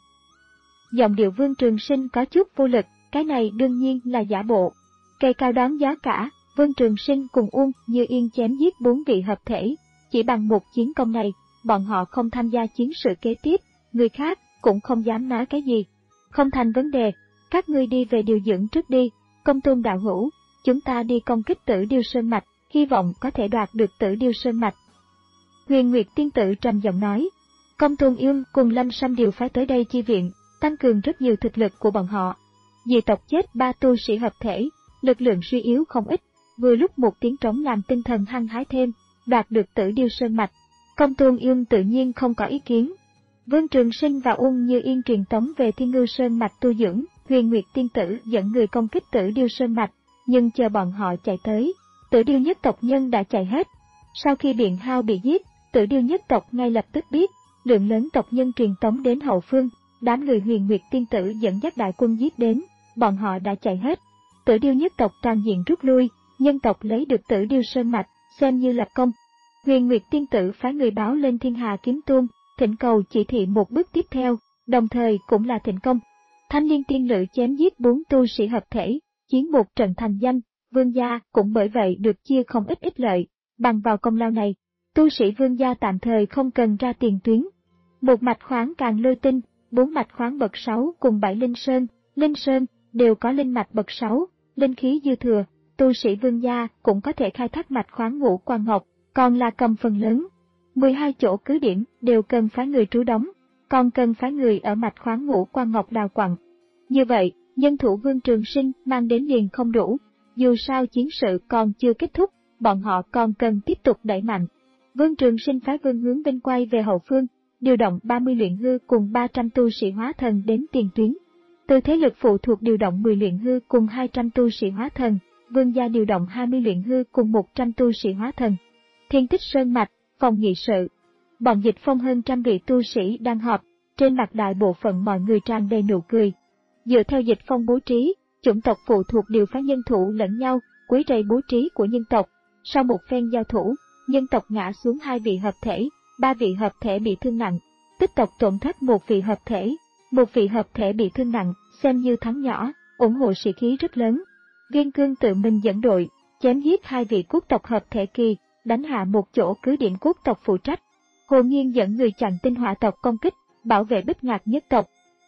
Giọng điệu Vương Trường Sinh có chút vô lực, cái này đương nhiên là giả bộ. Cây cao đón gió cả, Vương Trường Sinh cùng Uông Như Yên chém giết bốn vị hợp thể, chỉ bằng một chiến công này, bọn họ không tham gia chiến sự kế tiếp, người khác cũng không dám nói cái gì. Không thành vấn đề, các ngươi đi về điều dưỡng trước đi, Công Tôn đạo hữu, chúng ta đi công kích Tử Điêu Sơn mạch, hy vọng có thể đoạt được Tử Điêu Sơn mạch. Huyền Nguyệt Tiên Tử trầm giọng nói, Công Tôn Yêm cùng Lâm Sâm điều phái tới đây chi viện, tăng cường rất nhiều thực lực của bọn họ. Dị tộc chết ba tu sĩ hợp thể, lực lượng suy yếu không ít, vừa lúc một tiếng trống làm tinh thần hăng hái thêm, đoạt được Tử Điêu Sơn mạch. Công Tôn Yêm tự nhiên không có ý kiến. Vương Trường Sinh và Uông Như Yên truyền tống về Thiên Ngưu Sơn mạch tu dưỡng, Huyền Nguyệt Tiên Tử dẫn người công kích Tử Điêu Sơn mạch, nhưng chờ bọn họ chạy tới, Tử Điêu nhất tộc nhân đã chạy hết. Sau khi Biện Hao bị giết, Tử Điêu nhất tộc ngay lập tức biết, lượng lớn tộc nhân truyền tống đến hậu phương, đám người Huyền Nguyệt Tiên Tử dẫn dắt đại quân giết đến, bọn họ đã chạy hết. Tử Điêu nhất tộc toàn diện rút lui, nhân tộc lấy được Tử Điêu Sơn mạch, xem như lập công. Huyền Nguyệt Tiên Tử phái người báo lên Thiên Hà Kiếm Tôn, thỉnh cầu chỉ thị một bước tiếp theo, đồng thời cũng là thịnh công. Thanh Liên Tiên Lữ chém giết bốn tu sĩ hợp thể, chiến một trận thành danh, Vương gia cũng bởi vậy được chia không ít ích lợi. Bằng vào công lao này, tu sĩ Vương gia tạm thời không cần ra tiền tuyến. Một mạch khoáng Càn Lôi Tinh, bốn mạch khoáng bậc sáu cùng bảy linh sơn, linh sơn đều có linh mạch bậc sáu, linh khí dư thừa, tu sĩ Vương gia cũng có thể khai thác mạch khoáng Ngũ Quan Ngọc, còn là cầm phần lớn. mười hai chỗ cứ điểm đều cần phái người trú đóng, còn cần phái người ở mạch khoáng Ngũ Quan Ngọc đào quặng. Như vậy, nhân thủ Vương Trường Sinh mang đến liền không đủ, dù sao chiến sự còn chưa kết thúc, bọn họ còn cần tiếp tục đẩy mạnh. Vương Trường Sinh phái Vương Hướng Vinh quay về hậu phương, điều động ba mươi luyện hư cùng ba trăm tu sĩ hóa thần đến tiền tuyến. Từ thế lực phụ thuộc điều động mười luyện hư cùng hai trăm tu sĩ hóa thần, Vương gia điều động hai mươi luyện hư cùng một trăm tu sĩ hóa thần. Thiên Tích Sơn mạch, phòng nghị sự. Bọn Dịch Phong hơn trăm vị tu sĩ đang họp, trên mặt đại bộ phận mọi người tràn đầy nụ cười. Dựa theo Dịch Phong bố trí, chủng tộc phụ thuộc điều phái nhân thủ lẫn nhau, quấy rầy bố trí của nhân tộc. Sau một phen giao thủ, nhân tộc ngã xuống hai vị hợp thể, ba vị hợp thể bị thương nặng, tích tộc tổn thất một vị hợp thể, một vị hợp thể bị thương nặng, xem như thắng nhỏ, ủng hộ sĩ khí rất lớn. Viên Cương tự mình dẫn đội, chém giết hai vị quốc tộc hợp thể kỳ, đánh hạ một chỗ cứ điểm quốc tộc phụ trách. Hồ Nghiên dẫn người chặn tinh hỏa tộc công kích, bảo vệ Bích Ngạc nhất tộc.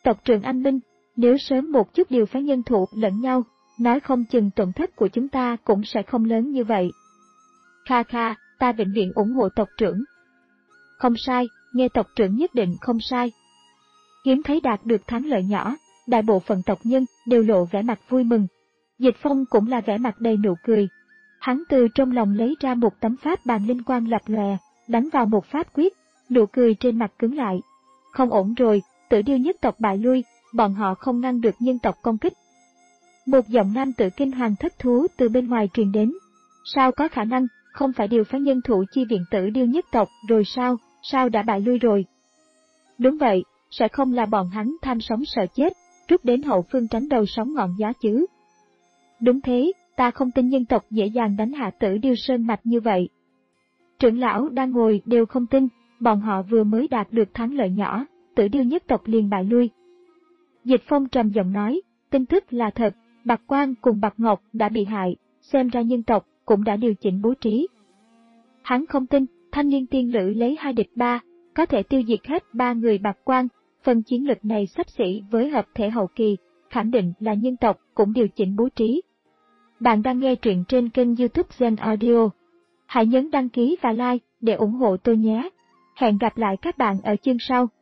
Tộc trưởng anh Minh, nếu sớm một chút điều phái nhân thủ lẫn nhau, nói không chừng tổn thất của chúng ta cũng sẽ không lớn như vậy. Kha kha, ta vĩnh viễn ủng hộ tộc trưởng. Không sai, nghe tộc trưởng nhất định không sai. Hiếm thấy đạt được thắng lợi nhỏ, đại bộ phận tộc nhân đều lộ vẻ mặt vui mừng. Dịch Phong cũng là vẻ mặt đầy nụ cười. Hắn từ trong lòng lấy ra một tấm pháp bàn linh quang lập lòe, đánh vào một pháp quyết, nụ cười trên mặt cứng lại. Không ổn rồi, Tử Điêu nhất tộc bại lui, bọn họ không ngăn được nhân tộc công kích. Một giọng nam tử kinh hoàng thất thú từ bên ngoài truyền đến. Sao có khả năng, không phải điều phái nhân thủ chi viện Tử Điêu nhất tộc rồi sao, sao đã bại lui rồi? Đúng vậy, sẽ không là bọn hắn tham sống sợ chết, rút đến hậu phương tránh đầu sóng ngọn gió chứ. Đúng thế, ta không tin nhân tộc dễ dàng đánh hạ Tử Điêu sơn mạch như vậy. Trưởng lão đang ngồi đều không tin, bọn họ vừa mới đạt được thắng lợi nhỏ, Tử Điêu nhất tộc liền bại lui. Dịch Phong trầm giọng nói, tin tức là thật, Bạc Quan cùng Bạc Ngọc đã bị hại, xem ra nhân tộc cũng đã điều chỉnh bố trí. Hắn không tin, thanh niên tiên lữ lấy hai địch ba, có thể tiêu diệt hết ba người Bạc Quan, phần chiến lực này xấp xỉ với hợp thể hậu kỳ, khẳng định là nhân tộc cũng điều chỉnh bố trí. Bạn đang nghe truyện trên kênh YouTube Zen Audio. Hãy nhấn đăng ký và like để ủng hộ tôi nhé. Hẹn gặp lại các bạn ở chương sau.